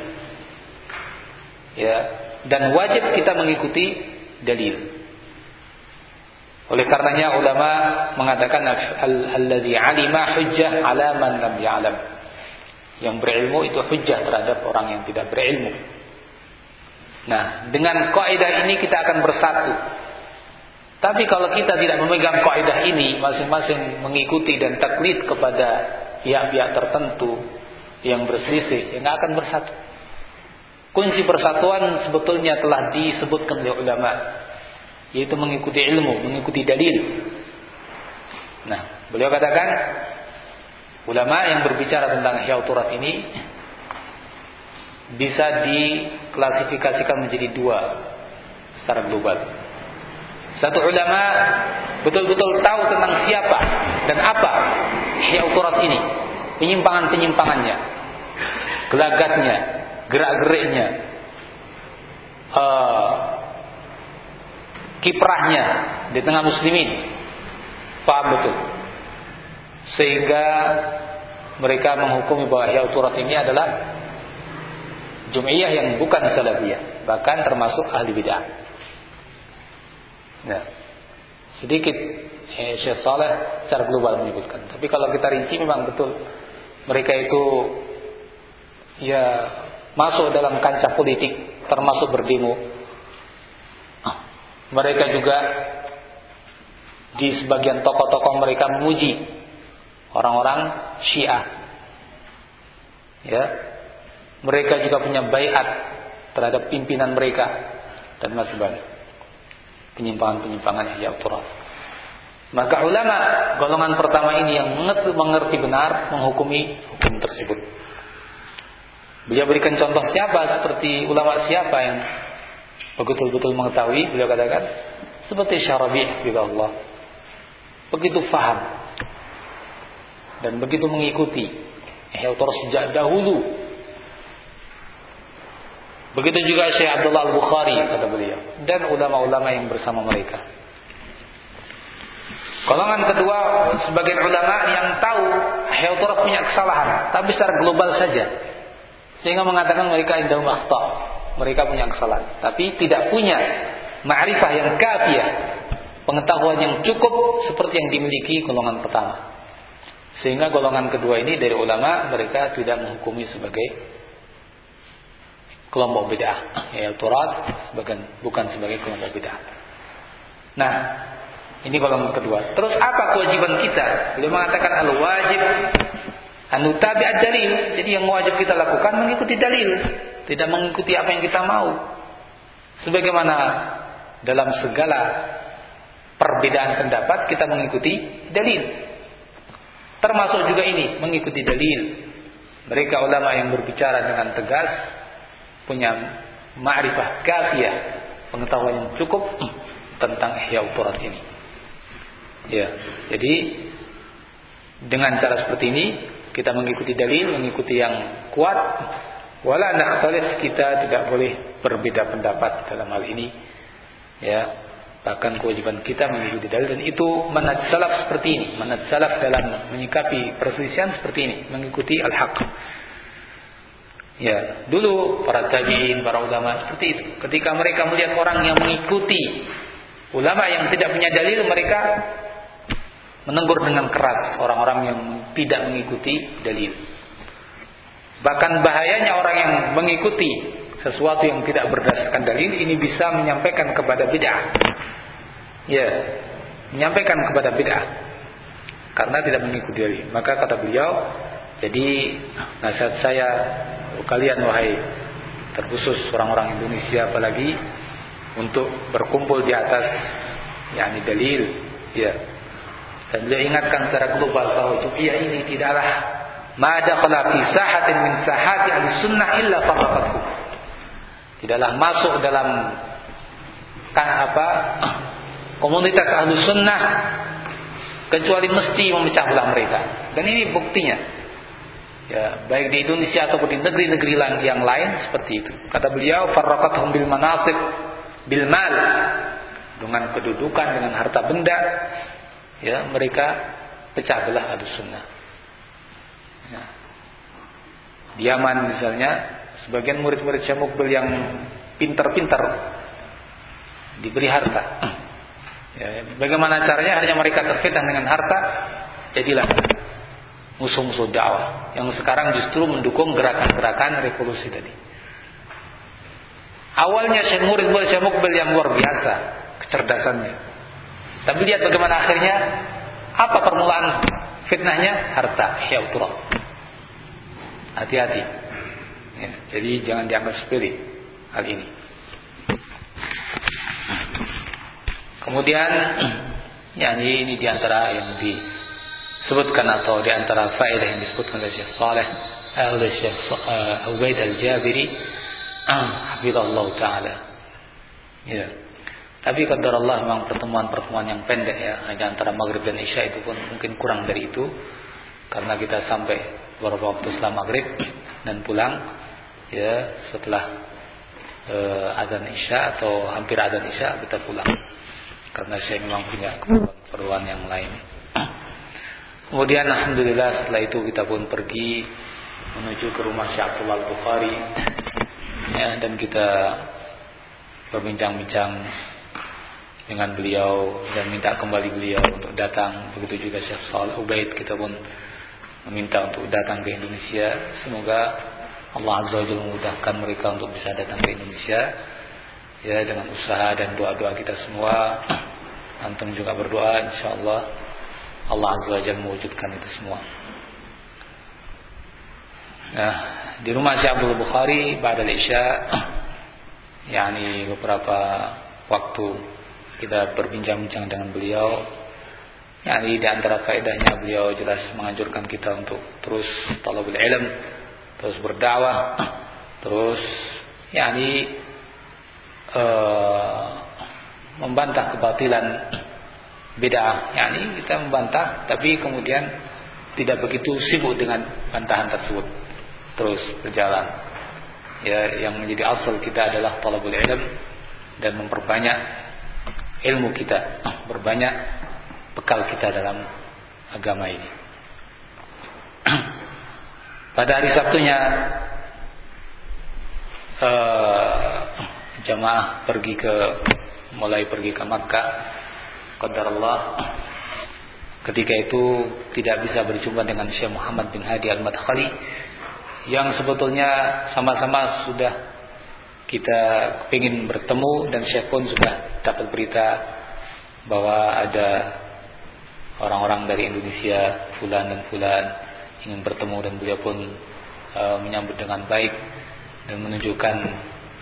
ya, dan wajib kita mengikuti dalil. Oleh karenanya ulama mengatakan alladzi alima hujjah ala man lam ya'lam. Yang berilmu itu hujjah terhadap orang yang tidak berilmu. Nah, dengan kaidah ini kita akan bersatu. Tapi kalau kita tidak memegang kaidah ini, masing-masing mengikuti dan taklid kepada pihak-pihak tertentu yang berselisih, ya nggak akan bersatu. Kunci persatuan sebetulnya telah disebutkan oleh ulama, yaitu mengikuti ilmu, mengikuti dalil. Nah, beliau katakan ulama yang berbicara tentang Ihya Ulturat ini bisa diklasifikasikan menjadi dua secara global. Satu, ulama betul-betul tahu tentang siapa dan apa Ihya Ulturat ini, penyimpangan-penyimpangannya, gelagatnya, gerak-geriknya, uh, kiprahnya di tengah muslimin, paham betul, sehingga mereka menghukumi bahwa Ihya Ulturat ini adalah Jum'iyah yang bukan Salafiyah, bahkan termasuk ahli bid'ah. Nah, sedikit eh, Syekh Saleh secara global menyebutkan. Tapi kalau kita rinci memang betul mereka itu ya masuk dalam kancah politik, termasuk berdemo. Mereka juga di sebagian tokoh-tokoh mereka memuji orang-orang Syiah. Ya. Mereka juga punya baiat terhadap pimpinan mereka dan masih banyak penyimpangan-penyimpangan Ihya Ulturat. Maka ulama golongan pertama ini yang mengerti, mengerti benar menghukumi hukum tersebut. Beliau berikan contoh siapa, seperti ulama siapa yang betul-betul mengetahui. Beliau katakan seperti Syarabi' billah, begitu faham dan begitu mengikuti Ihya Ulturat sejak dahulu. Begitu juga Syekh Abdullah Al-Bukhari, kata beliau, dan ulama-ulama yang bersama mereka. Golongan kedua, sebagian ulama yang tahu Ihya Ulturat punya kesalahan, tapi secara global saja, sehingga mengatakan mereka indahum akhta', mereka punya kesalahan, tapi tidak punya ma'rifah yang kafiyah, pengetahuan yang cukup seperti yang dimiliki golongan pertama. Sehingga golongan kedua ini dari ulama, mereka tidak menghukumi sebagai kelompok bid'ah, Ihya Ulturat sebagian bukan sebagai kelompok bid'ah. Nah, ini golongan kedua. Terus apa kewajiban kita? Beliau mengatakan al-wajib an nutabi' ad-dalil. Jadi yang wajib kita lakukan mengikuti dalil, tidak mengikuti apa yang kita mau. Sebagaimana dalam segala perbedaan pendapat kita mengikuti dalil. Termasuk juga ini mengikuti dalil. Mereka ulama yang berbicara dengan tegas punya ma'rifah kafiyah, pengetahuan yang cukup tentang Ihya Ulturat ini. Ya, jadi dengan cara seperti ini kita mengikuti dalil, mengikuti yang kuat. Wala nakhtalif, kita tidak boleh berbeda pendapat dalam hal ini. Ya, bahkan kewajiban kita mengikuti dalil, dan itu manhaj salaf seperti ini. Manhaj salaf dalam menyikapi perselisihan seperti ini, mengikuti al-haq. Ya, dulu para tabi'in, para ulama seperti itu. Ketika mereka melihat orang yang mengikuti ulama yang tidak punya dalil, mereka menegur dengan keras orang-orang yang tidak mengikuti dalil. Bahkan bahayanya orang yang mengikuti sesuatu yang tidak berdasarkan dalil ini bisa menyampaikan kepada bid'ah. Ya, menyampaikan kepada bid'ah karena tidak mengikuti dalil. Maka kata beliau, jadi nasihat saya kalian wahai terkhusus orang-orang Indonesia apalagi untuk berkumpul di atas yakni dalil, ya. Dan beliau ingatkan secara global bahwa jum'iyah ini tidaklah ma dakhala fi sahatin min sahati ahlussunnah illa farraqathu. Tidaklah masuk dalam kan apa komunitas ahlussunnah kecuali mesti memecah belah mereka. Dan ini buktinya. Ya, baik di Indonesia ataupun di negeri-negeri yang lain seperti itu. Kata beliau, farraqathum bil manasib bil mal, dengan kedudukan, dengan harta benda. Ya, mereka pecah belah ahlussunnah. Ya. Di Yaman misalnya, sebagian murid-murid Syekh Muqbil yang pintar-pintar diberi harta. Ya, bagaimana caranya? Hanya mereka terfitnah dengan harta, jadilah musuh-musuh dakwah yang sekarang justru mendukung gerakan-gerakan revolusi tadi. Awalnya Syekh murid-murid Syekh Muqbil yang luar biasa kecerdasannya. Tapi lihat bagaimana akhirnya. Apa permulaan fitnahnya? Harta, Ihya Ulturat. Hati-hati. Ya, jadi jangan dianggap sepele hal ini. Kemudian, ya ini, ini diantara yang disebutkan atau diantara faedah yang disebutkan oleh Syekh Saleh, oleh Syekh Ubaid Al-Jabiri, hafizahullah taala. Ya. Tapi qadarullah memang pertemuan-pertemuan yang pendek ya, hanya antara maghrib dan isya, itu pun mungkin kurang dari itu karena kita sampai beberapa waktu setelah maghrib dan pulang ya setelah uh, adzan isya atau hampir adzan isya kita pulang karena saya memang punya keperluan yang lain. Kemudian alhamdulillah setelah itu kita pun pergi menuju ke rumah Syekh Abdullah Al-Bukhari ya, dan kita berbincang-bincang dengan beliau dan minta kembali beliau untuk datang. Begitu juga Syekh Shalih Ubaid, kita pun meminta untuk datang ke Indonesia. Semoga Allah Azza wa Jalla memudahkan mereka untuk bisa datang ke Indonesia ya, dengan usaha dan doa-doa kita semua. Antum juga berdoa, insyaallah Allah Azza wa Jalla mewujudkan itu semua. Nah, di rumah Syekh Abdul Bukhari ba'da al-Isya yakni beberapa waktu kita berbincang-bincang dengan beliau. Yani di antara faedahnya beliau jelas menganjurkan kita untuk terus talabul ilm, terus berdakwah, terus yani uh, membantah kebatilan bid'ah. Yani kita membantah tapi kemudian tidak begitu sibuk dengan bantahan tersebut. Terus berjalan. Ya, yang menjadi asal kita adalah talabul ilm dan memperbanyak ilmu kita, berbanyak bekal kita dalam agama ini. Pada hari Sabtunya uh, jamaah pergi ke mulai pergi ke Makkah. Qadarullah ketika itu tidak bisa berjumpa dengan Syekh Muhammad bin Hadi Al-Madkhali yang sebetulnya sama-sama sudah kita ingin bertemu, dan Syekh pun sudah dapat berita bahwa ada orang-orang dari Indonesia fulan dan fulan ingin bertemu, dan beliau pun e, menyambut dengan baik dan menunjukkan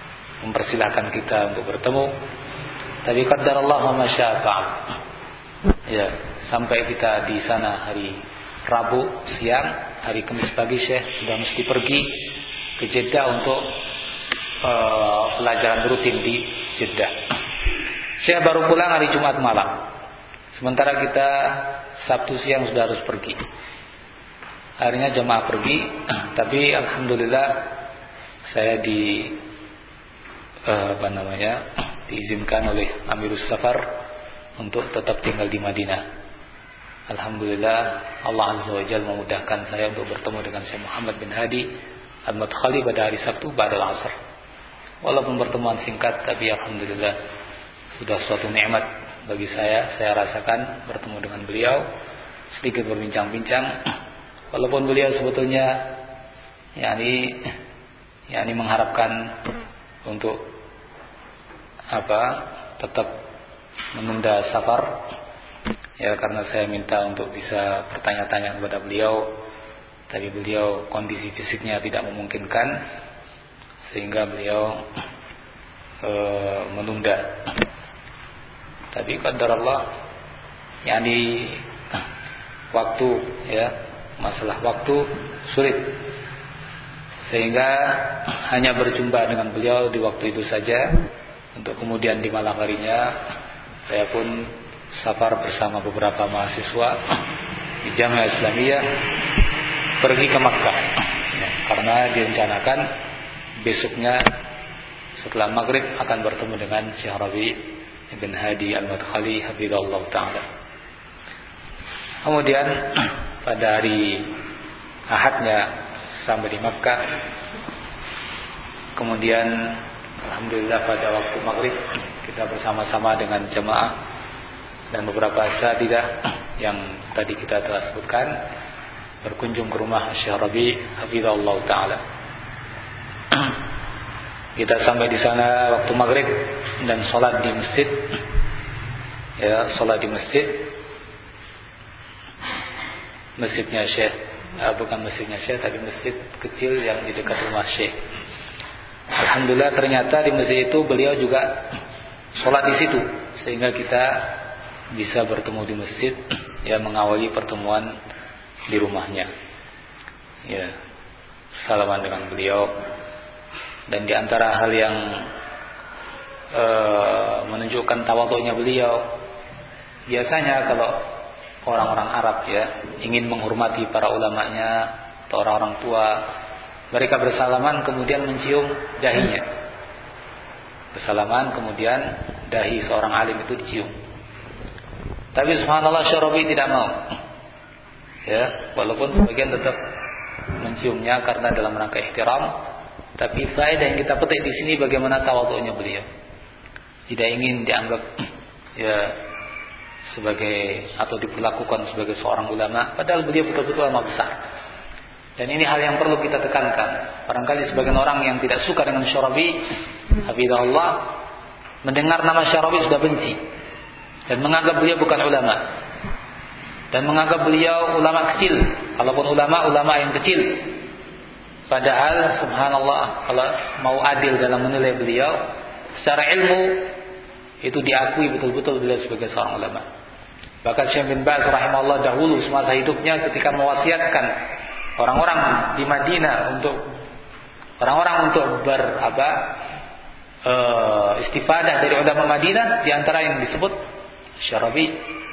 mempersilahkan kita untuk bertemu. Tapi qadarallahu ma syaa fa'al. Ya, sampai kita di sana hari Rabu siang, hari Kamis pagi Syekh sudah mesti pergi ke Jeddah untuk uh, pelajaran rutin di Jeddah. Syekh baru pulang hari Jumat malam. Sementara kita Sabtu siang sudah harus pergi. Akhirnya jemaah pergi, tapi alhamdulillah saya di uh, apa namanya? diizinkan oleh Amirus Safar untuk tetap tinggal di Madinah. Alhamdulillah Allah Azza wa Jalla memudahkan saya untuk bertemu dengan Syekh Muhammad bin Hadi Al-Madkhali pada hari Sabtu ba'da al-Asr. Walaupun pertemuan singkat, tapi alhamdulillah sudah suatu nikmat bagi saya. Saya rasakan bertemu dengan beliau, sedikit berbincang-bincang. Walaupun beliau sebetulnya yakni yakni mengharapkan untuk apa tetap menunda safar, ya karena saya minta untuk bisa bertanya-tanya kepada beliau, tapi beliau kondisi fisiknya tidak memungkinkan sehingga beliau e, menunda. Tapi qadarullah, yakni waktu, ya masalah waktu sulit, sehingga hanya berjumpa dengan beliau di waktu itu saja. Untuk kemudian di malam harinya saya pun safar bersama beberapa mahasiswa di Jamiah Islamiyah pergi ke Makkah, ya, karena direncanakan besoknya setelah maghrib akan bertemu dengan Syekh Rabi' bin Hadi Al-Madkhali hafizahullah ta'ala. Kemudian pada hari Ahadnya sampai di Makkah. Kemudian alhamdulillah pada waktu maghrib kita bersama-sama dengan jemaah dan beberapa asatidzah yang tadi kita telah sebutkan berkunjung ke rumah Syekh Rabi' hafizahullah ta'ala. Kita sampai di sana waktu maghrib dan sholat di masjid, ya sholat di masjid masjidnya Syekh, eh, bukan masjidnya Syekh tapi masjid kecil yang di dekat rumah Syekh. Alhamdulillah ternyata di masjid itu beliau juga sholat di situ, sehingga kita bisa bertemu di masjid, ya mengawali pertemuan di rumahnya, ya salaman dengan beliau. Dan di antara hal yang e, menunjukkan tawadhu'nya beliau, biasanya kalau orang-orang Arab ya ingin menghormati para ulamanya atau orang-orang tua, mereka bersalaman kemudian mencium dahinya. Bersalaman kemudian dahi seorang alim itu dicium. Tapi subhanallah Syekh Rabi' tidak mau. Ya, walaupun sebagian tetap menciumnya karena dalam rangka ihtiram, tapi faedah yang kita petik di sini bagaimana tawadhu'nya beliau. Tidak ingin dianggap ya sebagai atau diperlakukan sebagai seorang ulama, padahal beliau betul-betul ulama besar. Dan ini hal yang perlu kita tekankan. Barangkali sebagian orang yang tidak suka dengan Syekh Rabi' hafizahullah mendengar nama Syekh Rabi' sudah benci dan menganggap beliau bukan ulama, dan menganggap beliau ulama kecil, kalaupun ulama ulama yang kecil. Padahal subhanallah, kalau mau adil dalam menilai beliau secara ilmu, itu diakui betul-betul beliau sebagai seorang ulama. Bahkan Syekh bin Baz rahimahullah dahulu semasa hidupnya ketika mewasiatkan orang-orang di Madinah untuk orang-orang untuk ber apa e, istifadah dari ulama Madinah, di antara yang disebut Syekh Rabi'.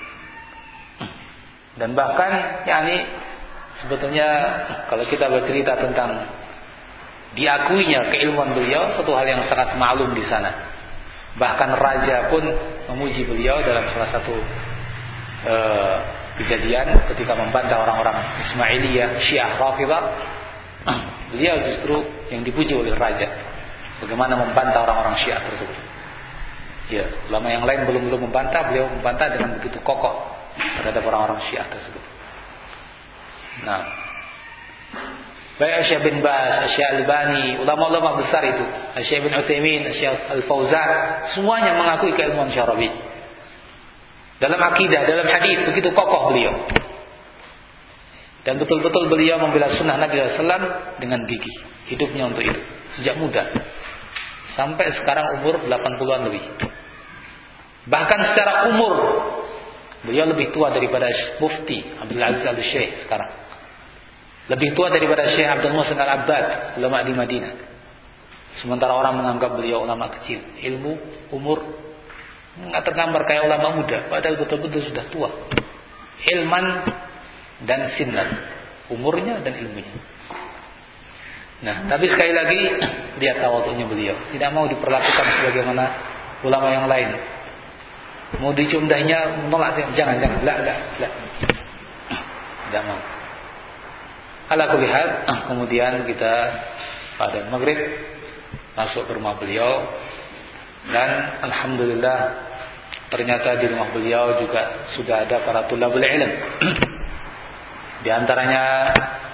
Dan bahkan yakni sebetulnya kalau kita bercerita tentang diakuinya keilmuan beliau, satu hal yang sangat maklum di sana. Bahkan raja pun memuji beliau dalam salah satu e, kejadian ketika membantah orang-orang Ismailiyah, Syiah, Rafidhah. Beliau justru yang dipuji oleh raja, bagaimana membantah orang-orang Syiah tersebut. Ya, ulama yang lain belum belum membantah, beliau membantah dengan begitu kokoh terhadap orang-orang Syiah tersebut. Nah, baik Syekh bin Baz, Syekh Albani, ulama-ulama besar itu, Syekh bin Utsaimin, Syekh Al-Fauzan, semuanya mengakui keilmuan Syekh Rabi'. Dalam akidah, dalam hadis begitu kokoh beliau. Dan betul-betul beliau membela sunnah Nabi sallallahu alaihi wasallam dengan gigih. Hidupnya untuk itu sejak muda. sampai sekarang umur delapan puluhan lebih. Bahkan secara umur beliau lebih tua daripada Mufti Abdul Aziz Al-Syekh sekarang. Lebih tua daripada Syekh Abdul Muhsin Al-Abbad, ulama di Madinah. Sementara orang menganggap beliau ulama kecil. Ilmu, umur enggak tergambar kayak ulama muda, padahal betul-betul sudah tua. Ilman dan sinan, umurnya dan ilmunya. Nah, tapi sekali lagi lihat tawadhunya beliau. Tidak mau diperlakukan sebagaimana ulama yang lain. Mau dicundahnya menolak, jangan jangan, la la la. Tidak mau. Ala kulli hal, kemudian kita pada maghrib masuk ke rumah beliau dan alhamdulillah ternyata di rumah beliau juga sudah ada para tulabul ilm. Di antaranya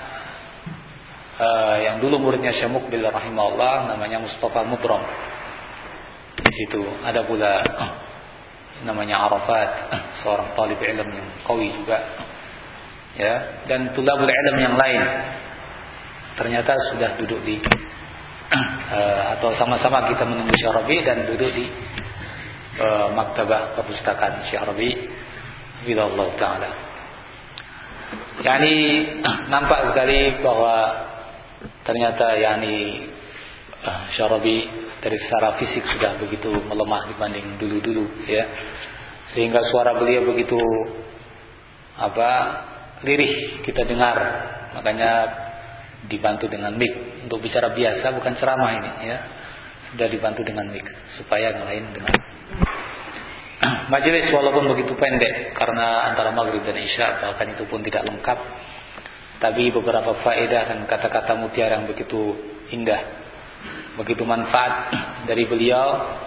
uh, yang dulu muridnya Syekh Muqbil rahimahullah namanya Mustafa Mudram. Di situ ada pula uh, namanya Arafat, uh, seorang talib ilm yang qawi juga. Ya, dan tulabul ilm yang lain ternyata sudah duduk di uh, atau sama-sama kita menunggu Syekh Rabi dan duduk di uh, maktabah perpustakaan Syekh Rabi radhiyallahu taala. Yani nampak sekali bahwa ternyata yani uh, Syekh Rabi dari secara fisik sudah begitu melemah dibanding dulu-dulu ya. Sehingga suara beliau begitu apa lirih kita dengar, makanya dibantu dengan mic untuk bicara biasa, bukan ceramah ini ya, sudah dibantu dengan mic supaya yang lain dengar. Majelis walaupun begitu pendek karena antara maghrib dan isya, bahkan itu pun tidak lengkap, tapi beberapa faedah dan kata-kata mutiara yang begitu indah, begitu manfaat dari beliau,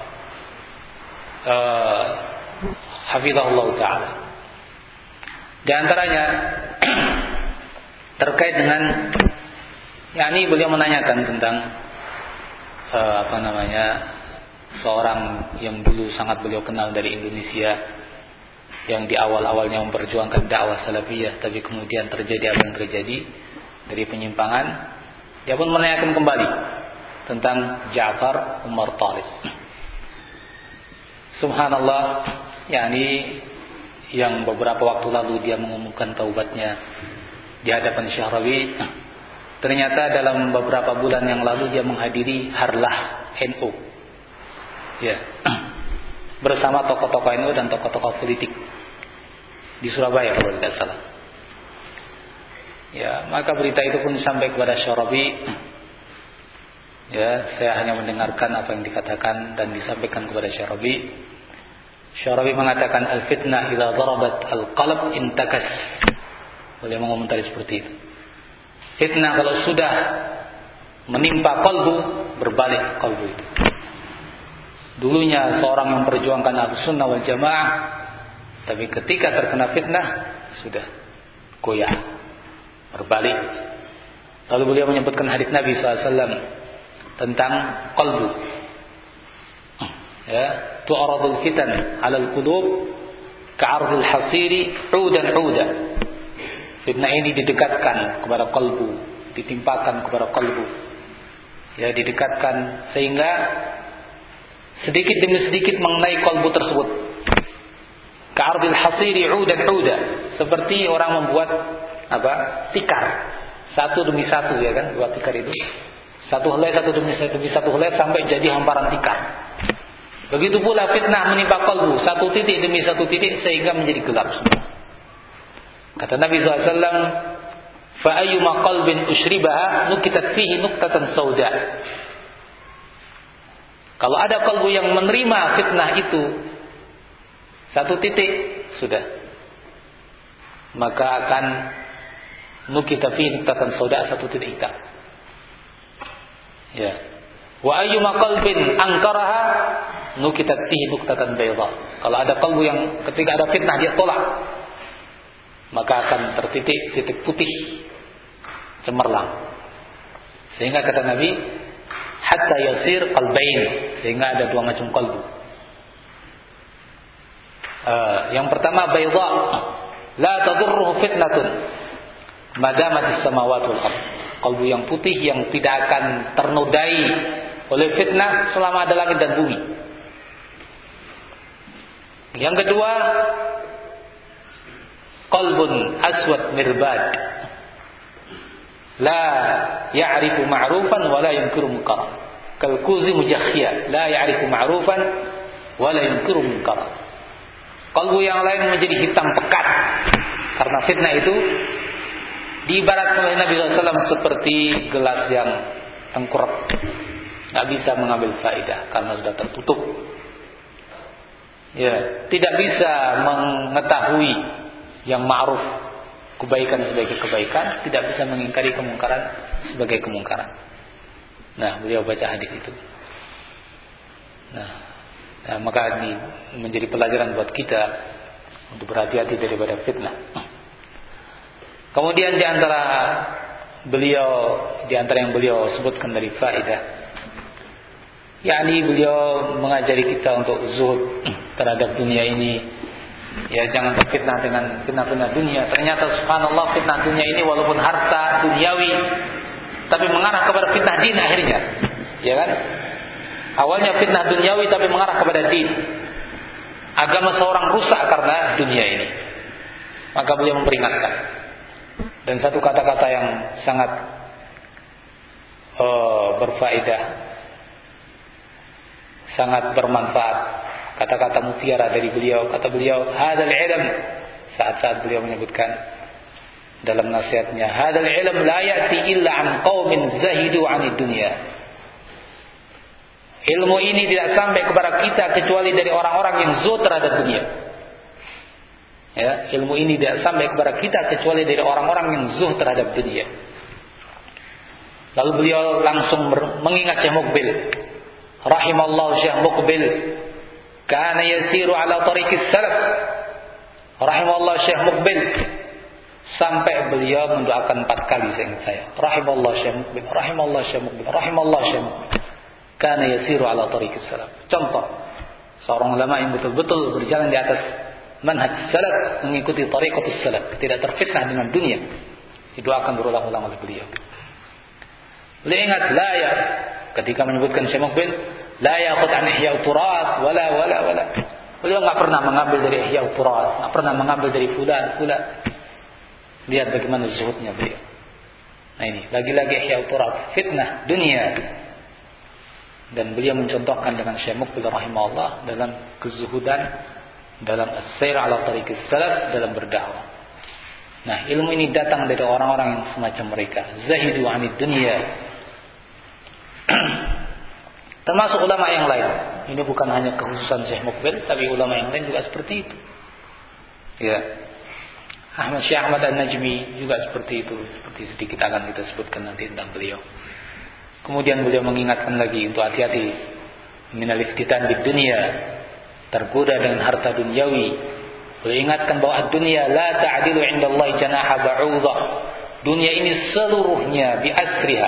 uh, hafizahullah ta'ala. Di antaranya terkait dengan yakni beliau menanyakan tentang uh, apa namanya seorang yang dulu sangat beliau kenal dari Indonesia yang di awal-awalnya memperjuangkan dakwah salafiyah, tapi kemudian terjadi apa yang terjadi dari penyimpangan. Dia pun menanyakan kembali tentang Ja'far Umar Talib. Subhanallah, yakni yang beberapa waktu lalu dia mengumumkan taubatnya di hadapan Syekh Rabi. Ternyata dalam beberapa bulan yang lalu dia menghadiri Harlah N U. Ya. Bersama tokoh-tokoh N U dan tokoh-tokoh politik di Surabaya kalau tidak salah. Ya, maka berita itu pun sampai kepada Syekh Rabi. Ya, saya hanya mendengarkan apa yang dikatakan dan disampaikan kepada Syekh Rabi. Syekh Rabi mengatakan al-fitnah idza darabat al-qalb intakas. Beliau mengomentari seperti itu. Fitnah kalau sudah menimpa kalbu, berbalik kalbu itu. Dulunya seorang yang memperjuangkan Ahlussunnah wal Jamaah, tapi ketika terkena fitnah sudah goyah, berbalik. Lalu beliau menyebutkan hadis Nabi sallallahu alaihi wasallam tentang kalbu. Ya, tu'radul fitan 'alal qulub ka'ardil hasiri 'udan 'uda. Fitnah ini didekatkan kepada kalbu, ditimpakan kepada kalbu. Ya, didekatkan sehingga sedikit demi sedikit mengenai kalbu tersebut. Ka'ardil hasiri 'udan 'uda, seperti orang membuat apa? Tikar. Satu demi satu ya kan, buat tikar itu. Satu helai satu demi satu demi satu helai sampai jadi hamparan tikar. Begitu pula fitnah menimpa kalbu, satu titik demi satu titik sehingga menjadi gelap semua. Kata Nabi sallallahu alaihi wasallam, "Fa ayyuma qalbin ushribaha nukitat fihi nuqtatan sauda." Kalau ada kalbu yang menerima fitnah itu satu titik sudah, maka akan nukitat fihi nuqtatan sauda, satu titik hitam. Ya. Wa ayyuma qalbin ankaraha nukitat fihi nuqtatan bayda. Kalau ada kalbu yang ketika ada fitnah dia tolak, maka akan tertitik titik putih cemerlang. Sehingga kata Nabi, hatta yasir qalbain, sehingga ada dua macam kalbu. Uh, yang pertama bayda, la tadurruhu fitnatun madamatis samawati wal ardh. Kalbu yang putih yang tidak akan ternodai oleh fitnah selama ada langit dan bumi. Yang kedua, qalbun aswad mirbad, la ya'rifu ma'rufan wa la yunkiru munkara. Kal kuzi mujakhia, la ya'rifu ma'rufan wa la yunkiru munkara. Kalbu yang lain menjadi hitam pekat karena fitnah itu. Diibaratkan oleh Nabi sallallahu alaihi wasallam seperti gelas yang tengkurap, nggak bisa mengambil faedah karena sudah tertutup. Ya, tidak bisa mengetahui yang ma'ruf, kebaikan sebagai kebaikan, tidak bisa mengingkari kemungkaran sebagai kemungkaran. Nah, beliau baca hadis itu. Nah, nah maka ini menjadi pelajaran buat kita untuk berhati-hati daripada fitnah. Kemudian di antara beliau, di antara yang beliau sebutkan dari faedah, yakni beliau mengajari kita untuk zuhud terhadap dunia ini. Ya, jangan terfitnah dengan fitnah-fitnah dunia. Ternyata subhanallah fitnah dunia ini walaupun harta duniawi, tapi mengarah kepada fitnah din akhirnya. Ya kan? Awalnya fitnah duniawi tapi mengarah kepada din. Agama seorang rusak karena dunia ini. Maka beliau memperingatkan. Dan satu kata-kata yang sangat uh, berfaedah, sangat bermanfaat, kata-kata mutiara dari beliau. Kata beliau, hadal ilm, saat-saat beliau menyebutkan dalam nasihatnya, hadal ilm la ya'ti illa an qaumin zahidu 'anid dunya. Ilmu ini tidak sampai kepada kita kecuali dari orang-orang yang zuhud terhadap dunia. Ya, ilmu ini tidak sampai kepada kita kecuali dari orang-orang yang zuhud terhadap dunia. Lalu beliau langsung mengingat Syekh Muqbil, rahimallahu Syekh Muqbil, kana yasiru ala tariqis salaf. Rahimallahu Syekh Muqbil, sampai beliau mendoakan empat kali seingat saya. Rahimallahu Syekh Muqbil, rahimallahu Syekh Muqbil, rahimallahu Syekh Muqbil. Kana yasiru ala tariqis salaf. Contoh seorang ulama yang betul-betul berjalan di atas manhaj salaf, mengikuti tariqatus salaf, tidak terfitnah dengan dunia. Didoakan berulang-ulang oleh beliau. Beliau ingat la ya, ketika menyebutkan Syekh Muqbil, la yaqut an ihya turat wala wala wala. Beliau enggak pernah mengambil dari ihya turat, enggak pernah mengambil dari fulan fulan. Lihat bagaimana zuhudnya beliau. Nah ini, lagi-lagi ihya turat, fitnah dunia. Dan beliau mencontohkan dengan Syekh Muqbil rahimahullah dalam kezuhudan, dalam as-sayr ala tariqis salaf, dalam berdakwah. Nah, ilmu ini datang dari orang-orang yang semacam mereka, zahidu 'anid dunya. Termasuk ulama yang lain. Ini bukan hanya kekhususan Syekh Muqbil, tapi ulama yang lain juga seperti itu. Ya. Ahmad Syekh Ahmad An-Najmi juga seperti itu, seperti sedikit akan kita sebutkan nanti tentang beliau. Kemudian beliau mengingatkan lagi untuk hati-hati minal iftitan di dunia, tergoda dengan harta duniawi. Beliau ingatkan bahwa dunia la ta'dilu 'indallahi janaha ba'udah. Dunia ini seluruhnya bi asriha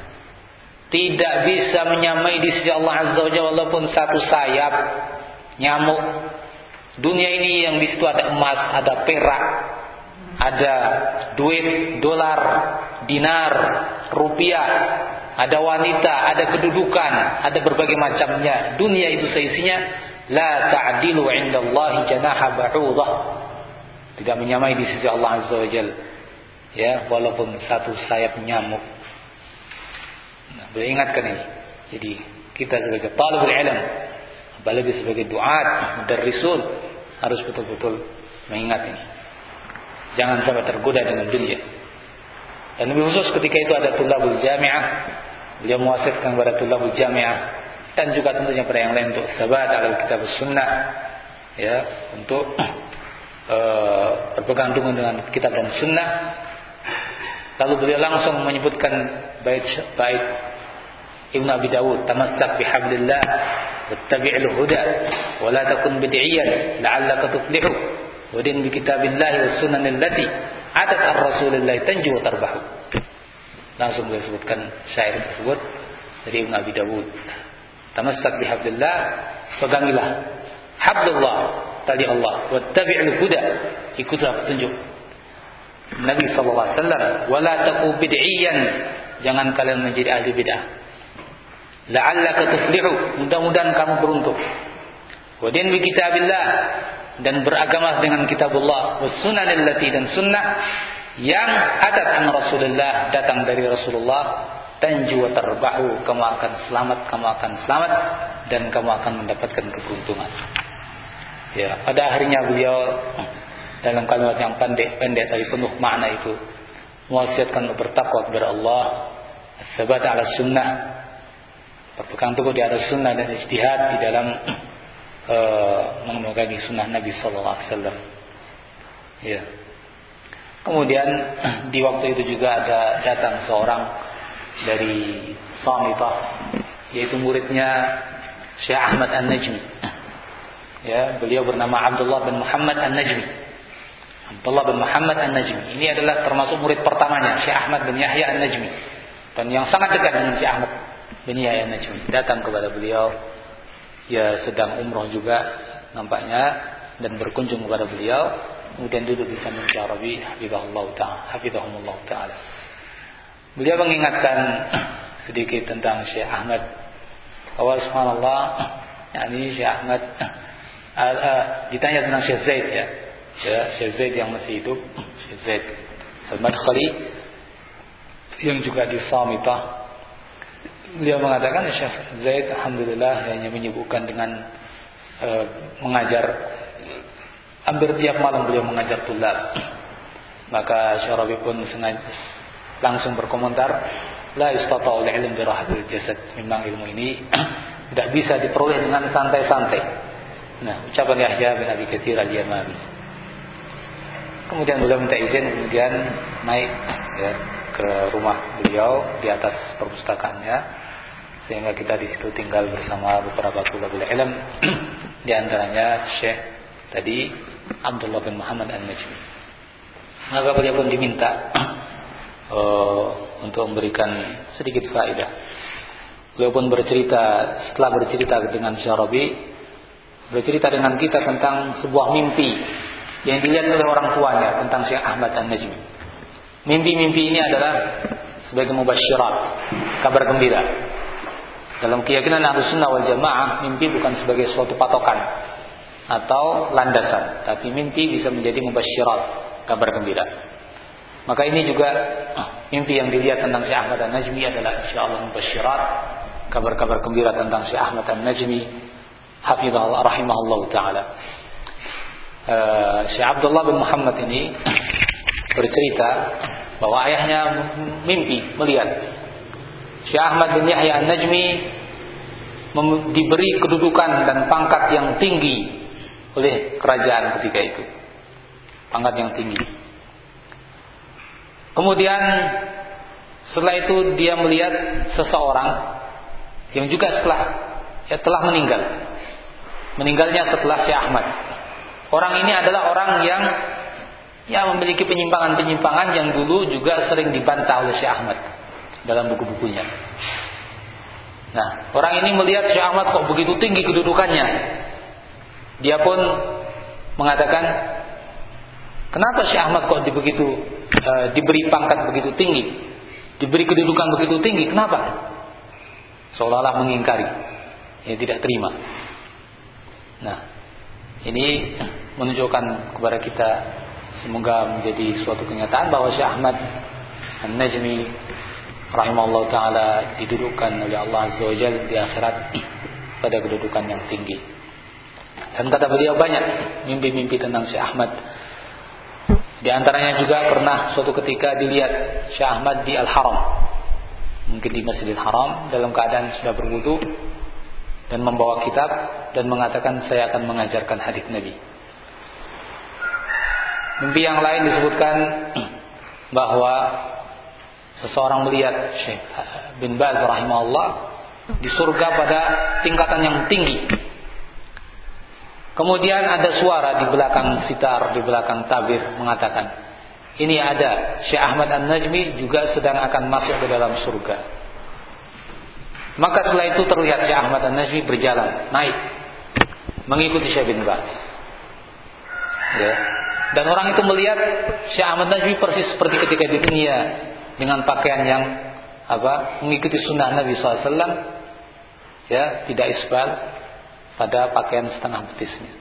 tidak bisa menyamai di sisi Allah Azza wa Jalla walaupun satu sayap nyamuk. Dunia ini yang di situ ada emas, ada perak, ada duit, dolar, dinar, rupiah, ada wanita, ada kedudukan, ada berbagai macamnya. Dunia itu seisinya la ta'dilu 'indallahi janaha ba'udah. Tidak menyamai di sisi Allah Azza wa Jalla. Ya, walaupun satu sayap nyamuk. Nah, beliau ingatkan ini. Jadi kita sebagai talibul ilm, apalagi sebagai duat, mudarrisun, harus betul-betul mengingat ini. Jangan sampai tergoda dengan dunia. Dan lebih khusus ketika itu ada tulabul jami'ah, beliau mewasiatkan kepada tulabul jami'ah dan juga tentunya pada yang lain untuk sahabat al-kitab sunnah, ya, untuk uh, berpegang teguh dengan kitab dan sunnah. Lalu beliau langsung menyebutkan bait bait Ibnu Abi Dawud, tamassak bihablillah wattabi'il huda wa la takun bid'iyan la'allaka tuflihu wa din bi kitabillahi was sunanil lati atat ar-rasulillahi tanju wa tarbahu. Langsung beliau sebutkan syair tersebut dari Ibnu Abi Dawud. Tamassak bihablillah, pegangilah hablullah, tali Allah, wattabi'il huda, ikutlah petunjuk Nabi sallallahu alaihi wasallam, wala taku bid'iyan, jangan kalian menjadi ahli bid'ah. la'allaka tuflihu, mudah-mudahan kamu beruntung. Wa din bi kitabillah, dan beragama dengan kitabullah, was sunanil lati, dan sunnah yang atat an Rasulullah, datang dari Rasulullah, tanju wa tarbahu, kamu akan selamat, kamu akan selamat dan kamu akan mendapatkan keberuntungan. Ya, pada akhirnya beliau dalam kalimat yang pendek-pendek tapi penuh makna itu mewasiatkan untuk bertakwa kepada Allah, sabat ala sunnah, berpegang teguh di atas sunnah dan ijtihad di dalam uh, memegangi sunnah Nabi sallallahu alaihi wasallam. Ya. Kemudian di waktu itu juga ada datang seorang dari Samitah, yaitu muridnya Syekh Ahmad An-Najmi. Ya, beliau bernama Abdullah bin Muhammad An-Najmi. Abdullah bin Muhammad An-Najmi ini adalah termasuk murid pertamanya Syekh Ahmad bin Yahya An-Najmi, dan yang sangat dekat dengan Syekh Ahmad bin Yahya An-Najmi. Datang kepada beliau, ya sedang umroh juga nampaknya, dan berkunjung kepada beliau, kemudian duduk di samping Syekh Rabi hafizahullah taala, hafizahumullah taala. Beliau mengingatkan sedikit tentang Syekh Ahmad. Awal subhanallah, yakni Syekh Ahmad uh, uh, ditanya tentang Syekh Zaid, ya. Ya, Syekh Zaid yang masih hidup, Syekh Zaid Al-Madkhali yang juga di Samitah. Beliau mengatakan Syekh Zaid alhamdulillah hanya menyibukkan dengan uh, mengajar. Hampir tiap malam beliau mengajar tulab. Maka Syekh Rabi pun sengaja langsung berkomentar, la istata'ul ilm bi rahatil jasad. Memang ilmu ini tidak bisa diperoleh dengan santai-santai. Nah, ucapan Yahya bin Abi Katsir al-Yamami. Kemudian beliau minta izin, kemudian naik ya, ke rumah beliau di atas perpustakaannya, sehingga kita di situ tinggal bersama beberapa tulabul ilm, di antaranya Syekh tadi Abdullah bin Muhammad An-Najmi. Maka beliau pun diminta uh, untuk memberikan sedikit faedah. Beliau pun bercerita, setelah bercerita dengan Syekh Rabi, bercerita dengan kita tentang sebuah mimpi yang dilihat oleh orang tuanya tentang Syekh Ahmad An-Najmi. Mimpi-mimpi ini adalah sebagai mubasyirat, kabar gembira. Dalam keyakinan Ahlussunnah wal Jamaah, mimpi bukan sebagai suatu patokan atau landasan, tapi mimpi bisa menjadi mubasyirat, kabar gembira. Maka ini juga mimpi yang dilihat tentang Syekh Ahmad An-Najmi adalah insyaallah mubasyirat, kabar-kabar gembira tentang Syekh Ahmad An-Najmi hafizahullah rahimahullah taala. Uh, Syekh Abdullah bin Muhammad ini bercerita bahwa ayahnya mimpi melihat Syekh Ahmad bin Yahya An-Najmi mem- diberi kedudukan dan pangkat yang tinggi oleh kerajaan ketika itu, pangkat yang tinggi. Kemudian setelah itu dia melihat seseorang yang juga setelah ya, telah meninggal, meninggalnya setelah Syekh Ahmad. Orang ini adalah orang yang ya memiliki penyimpangan-penyimpangan yang dulu juga sering dibantah oleh Syekh Ahmad dalam buku-bukunya. Nah, orang ini melihat Syekh Ahmad kok begitu tinggi kedudukannya. Dia pun mengatakan, kenapa Syekh Ahmad kok begitu e, diberi pangkat begitu tinggi, diberi kedudukan begitu tinggi? Kenapa? Seolah-olah mengingkari, ya tidak terima. Nah, ini menunjukkan kepada kita, semoga menjadi suatu kenyataan bahwa Syekh Ahmad An-Najmi rahimahullah ta'ala didudukkan oleh Allah Azza wa Jalla di akhirat pada kedudukan yang tinggi. Dan kata beliau banyak mimpi-mimpi tentang Syekh Ahmad. Di antaranya juga pernah suatu ketika dilihat Syekh Ahmad di Al-Haram, mungkin di Masjidil Haram, dalam keadaan sudah berwudu dan membawa kitab dan mengatakan, saya akan mengajarkan hadis Nabi. Mimpi yang lain disebutkan bahwa seseorang melihat Syekh bin Baz rahimahullah di surga pada tingkatan yang tinggi. Kemudian ada suara di belakang sitar, di belakang tabir mengatakan, ini ada Syekh Ahmad An-Najmi juga sedang akan masuk ke dalam surga. Maka setelah itu terlihat Syekh Ahmad An-Najmi berjalan naik mengikuti Syekh bin Baz. Ya. Dan orang itu melihat Syekh Ahmad Najmi persis seperti ketika di dunia, dengan pakaian yang apa mengikuti sunnah Nabi shallallahu alaihi wasallam, ya tidak isbal pada pakaian setengah betisnya.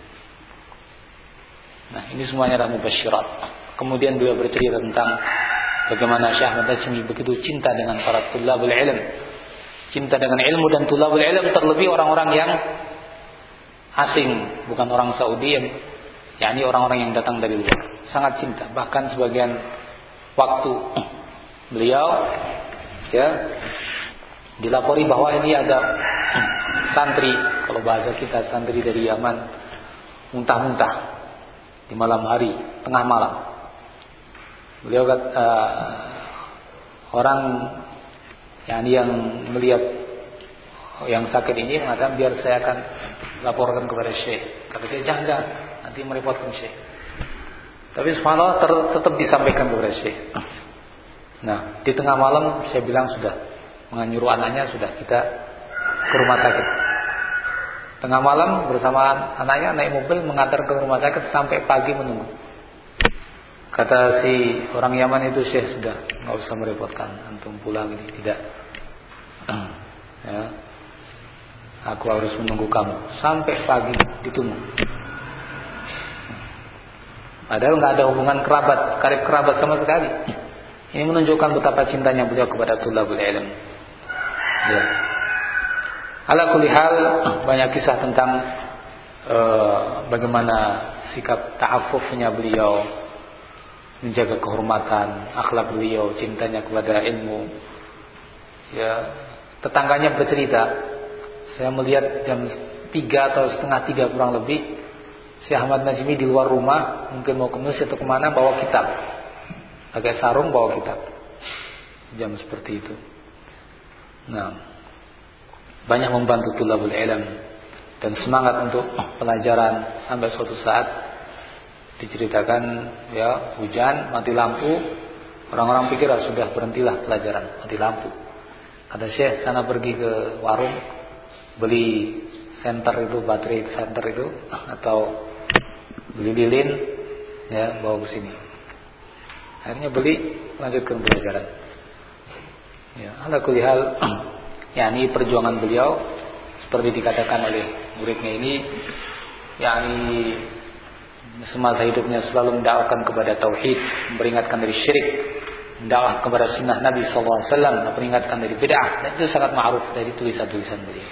Nah, ini semuanya adalah mubasyirat. Kemudian beliau bercerita tentang bagaimana Syekh Ahmad Najmi begitu cinta dengan para tulabul ilm, cinta dengan ilmu dan tulabul ilm, terlebih orang-orang yang asing, bukan orang Saudi, yang yakni orang-orang yang datang dari luar. Sangat cinta. Bahkan sebagian waktu beliau ya dilapori bahwa ini ada santri, kalau bahasa kita santri dari Yaman, muntah-muntah di malam hari, tengah malam. Beliau kata uh, orang yang yang melihat yang sakit ini mengatakan biar saya akan laporkan kepada Syekh. Kata dia jangan, nanti merepotkan Syekh. Tapi subhanallah ter, tetap disampaikan kepada Syekh. Nah, di tengah malam saya bilang sudah menyuruh anaknya sudah kita ke rumah sakit. Tengah malam bersama anaknya naik mobil mengantar ke rumah sakit sampai pagi menunggu. Kata si orang Yaman itu, Syekh sudah nggak usah merepotkan antum pulang ini tidak. Ya, aku harus menunggu kamu sampai pagi ditunggu. Padahal nggak ada hubungan kerabat, karib kerabat sama sekali. Ini menunjukkan betapa cintanya beliau kepada tulabul ilm. Ya. Ala kulli hal, banyak kisah tentang uh, bagaimana sikap ta'affufnya beliau, menjaga kehormatan, akhlak beliau, cintanya kepada ilmu. Ya, tetangganya bercerita, saya melihat jam tiga atau setengah tiga kurang lebih, Syekh Ahmad Najmi di luar rumah, mungkin mau ke masjid atau kemana, bawa kitab, pakai sarung bawa kitab, jam seperti itu. Nah, banyak membantu tulabul ilm dan semangat untuk pelajaran sampai suatu saat diceritakan ya hujan, mati lampu, orang-orang pikir ah, sudah berhentilah pelajaran, mati lampu. Kata Syekh, sana pergi ke warung beli senter itu, baterai senter itu, atau beli lilin ya bawa ke sini. Akhirnya beli, lanjutkan pelajaran. Ya, ala kulli hal yakni perjuangan beliau seperti dikatakan oleh muridnya ini, yakni semasa hidupnya selalu mendakwakan kepada tauhid, memperingatkan dari syirik, mendakwah kepada sunnah Nabi sallallahu alaihi wasallam, memperingatkan dari bid'ah, dan itu sangat ma'ruf dari tulisan-tulisan beliau.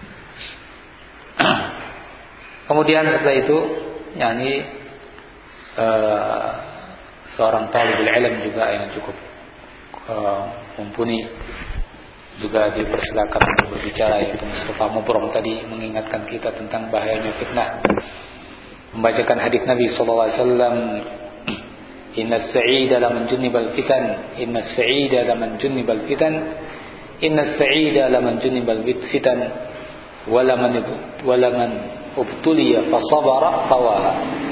Kemudian setelah itu, yakni uh, seorang talibul ilm juga yang cukup uh, mumpuni juga dipersilakan untuk berbicara, yaitu Mustafa Mubrong tadi mengingatkan kita tentang bahayanya fitnah, membacakan hadis Nabi sallallahu alaihi wasallam, inna as-sa'ida laman junibal fitan, inna as-sa'ida laman junibal fitan, inna as-sa'ida laman junibal fitan, wala man wala man ubtuliya fa sabara fawaha.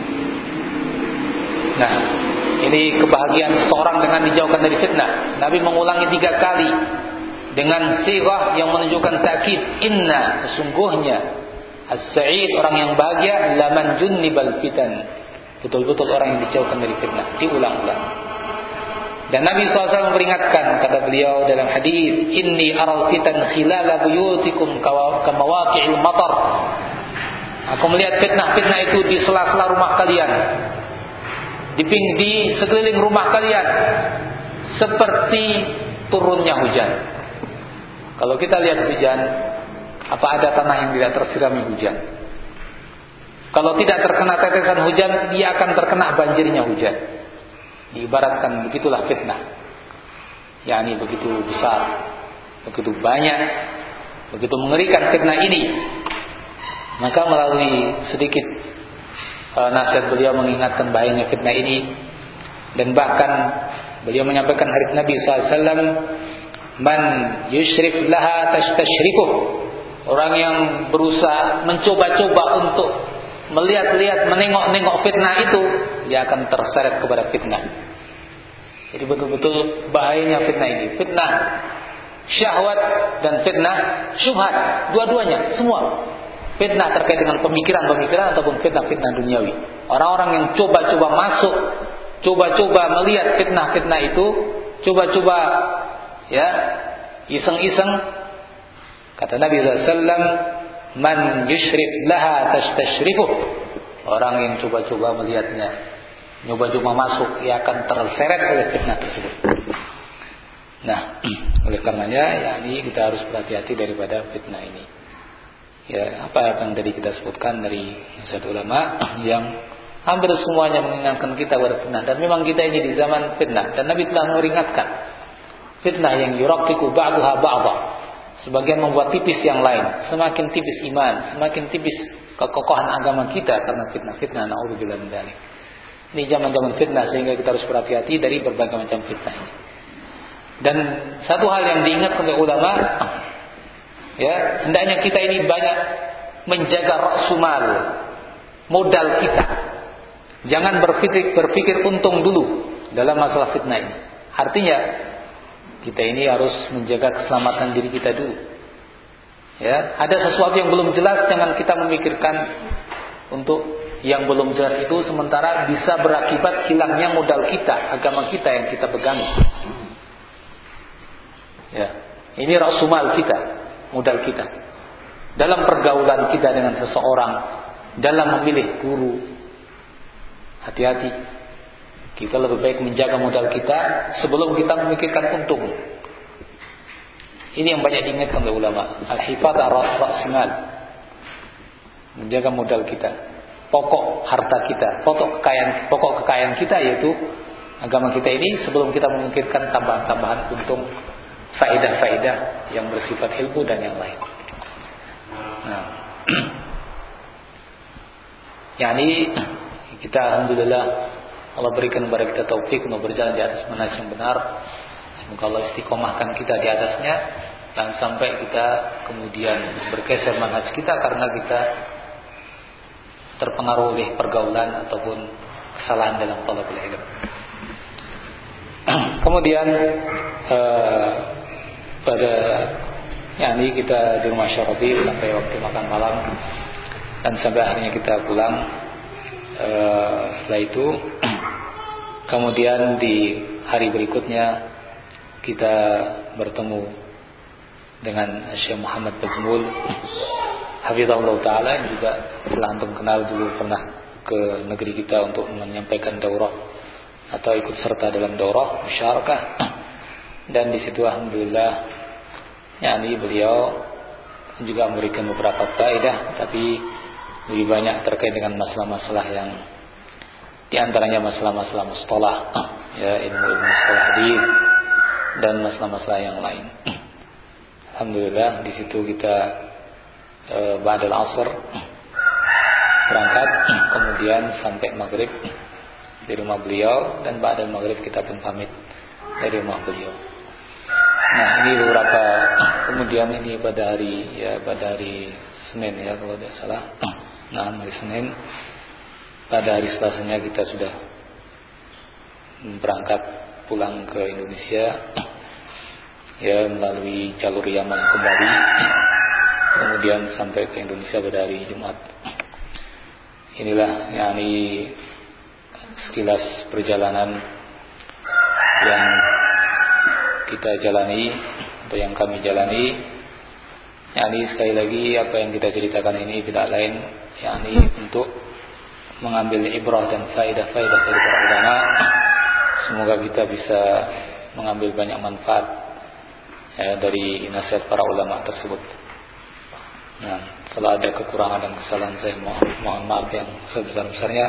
Nah, ini kebahagiaan seseorang dengan dijauhkan dari fitnah. Nabi mengulangi tiga kali dengan sighah yang menunjukkan takkid, inna, sesungguhnya as-sa'id, orang yang bahagia, laman junnibal fitan, betul-betul orang yang dijauhkan dari fitnah. Diulang-ulang. Dan Nabi shallallahu alaihi wasallam memperingatkan, kata beliau dalam hadis, inni aral fitan khilala buyutikum kamawaqi'il matar. Aku melihat fitnah-fitnah itu di sela-sela rumah kalian, di di sekeliling rumah kalian, seperti turunnya hujan. Kalau kita lihat hujan, apa ada tanah yang tidak tersirami hujan? Kalau tidak terkena tetesan hujan, dia akan terkena banjirnya hujan. Diibaratkan begitulah fitnah, yakni begitu besar, begitu banyak, begitu mengerikan fitnah ini. Maka melalui sedikit uh, nasihat beliau mengingatkan bahayanya fitnah ini, dan bahkan beliau menyampaikan hadis Nabi sallallahu alaihi wasallam, man yushrif laha tastashrikuh, orang yang berusaha mencoba-coba untuk melihat-lihat, menengok-nengok fitnah itu, dia akan terseret kepada fitnah. Jadi betul-betul bahayanya fitnah ini, fitnah syahwat dan fitnah syubhat, dua-duanya semua. Fitnah terkait dengan pemikiran-pemikiran ataupun fitnah-fitnah duniawi. Orang-orang yang coba-coba masuk, coba-coba melihat fitnah-fitnah itu, coba-coba ya iseng-iseng Kata Nabi sallallahu alaihi wasallam, "Man yushrif laha tastashrifuh." Orang yang coba-coba melihatnya, coba-coba masuk, ia akan terseret oleh fitnah tersebut. Nah, oleh karenanya, yakni kita harus berhati-hati daripada fitnah ini. Ya, apa yang tadi kita sebutkan dari satu ulama yang hampir semuanya mengingatkan kita pada fitnah, dan memang kita ini di zaman fitnah, dan Nabi telah memperingatkan fitnah yang yuraqiqu ba'daha ba'dha. Sebagian membuat tipis yang lain, semakin tipis iman, semakin tipis kekokohan agama kita karena fitnah-fitnah. Na'udzubillah min dzalik. Ini zaman-zaman fitnah, sehingga kita harus berhati-hati dari berbagai macam fitnah ini. Dan satu hal yang diingatkan oleh ulama, ya, hendaknya kita ini banyak menjaga ra'sumal, modal kita. Jangan berpikir berpikir untung dulu dalam masalah fitnah ini. Artinya kita ini harus menjaga keselamatan diri kita dulu. Ya, ada sesuatu yang belum jelas, jangan kita memikirkan untuk yang belum jelas itu, sementara bisa berakibat hilangnya modal kita, agama kita yang kita pegang. Ya, ini ra'sumal kita, modal kita. Dalam pergaulan kita dengan seseorang, dalam memilih guru, hati-hati. Kita lebih baik menjaga modal kita sebelum kita memikirkan untung. Ini yang banyak diingatkan oleh ulama. Al-hifadz ar-ra'simal, menjaga modal kita, pokok harta kita, pokok kekayaan, pokok kekayaan kita yaitu agama kita ini, sebelum kita memikirkan tambahan-tambahan untung, faedah-faedah yang bersifat ilmu dan yang lain. Nah, yakni kita alhamdulillah Allah berikan kepada kita taufik untuk berjalan di atas manhaj yang benar. Semoga Allah istiqomahkan kita di atasnya, dan sampai kita kemudian bergeser manhaj kita karena kita terpengaruh oleh pergaulan ataupun kesalahan dalam talabul ilm. Kemudian eh, pada yakni kita di rumah Syarabi sampai waktu makan malam, dan sampai akhirnya kita pulang. Uh, setelah itu kemudian di hari berikutnya kita bertemu dengan Syekh Muhammad Bazmul hafizahullah ta'ala, yang juga telah antum kenal dulu, pernah ke negeri kita untuk menyampaikan daurah atau ikut serta dalam daurah musyarakah. Dan di situ alhamdulillah yakni beliau juga memberikan beberapa faedah, tapi lebih banyak terkait dengan masalah-masalah yang diantaranya masalah-masalah mustalah, ya, ilmu-ilmu mustalah hadis dan masalah-masalah yang lain. Alhamdulillah di situ kita e, ba'dal asr berangkat, kemudian sampai maghrib di rumah beliau, dan ba'dal maghrib kita pun pamit dari rumah beliau. Nah, ini beberapa, kemudian ini pada hari ya pada hari Senin ya kalau tidak salah. Nah, hari Senin, pada hari Selasanya kita sudah berangkat pulang ke Indonesia, ya, melalui jalur Yaman kembali, kemudian sampai ke Indonesia pada hari Jumat. Inilah yakni sekilas perjalanan yang kita jalani atau yang kami jalani. Yakni sekali lagi apa yang kita ceritakan ini tidak lain yakni untuk mengambil ibrah dan faedah-faedah dari para ulama. Semoga kita bisa mengambil banyak manfaat ya, dari nasihat para ulama tersebut. Nah, kalau ada kekurangan dan kesalahan saya mohon, mohon maaf yang sebesar-besarnya,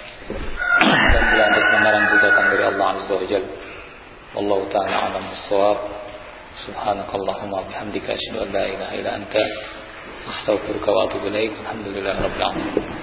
dan bila ada kebenaran itu datang dari Allah Azza wa Jalla. Wallahu ta'ala a'lam bis-shawab. Subhanakallahumma bihamdika asyhadu an la ilaha illa anta astaghfiruka wa atubu ilaik. Alhamdulillahirabbil alamin.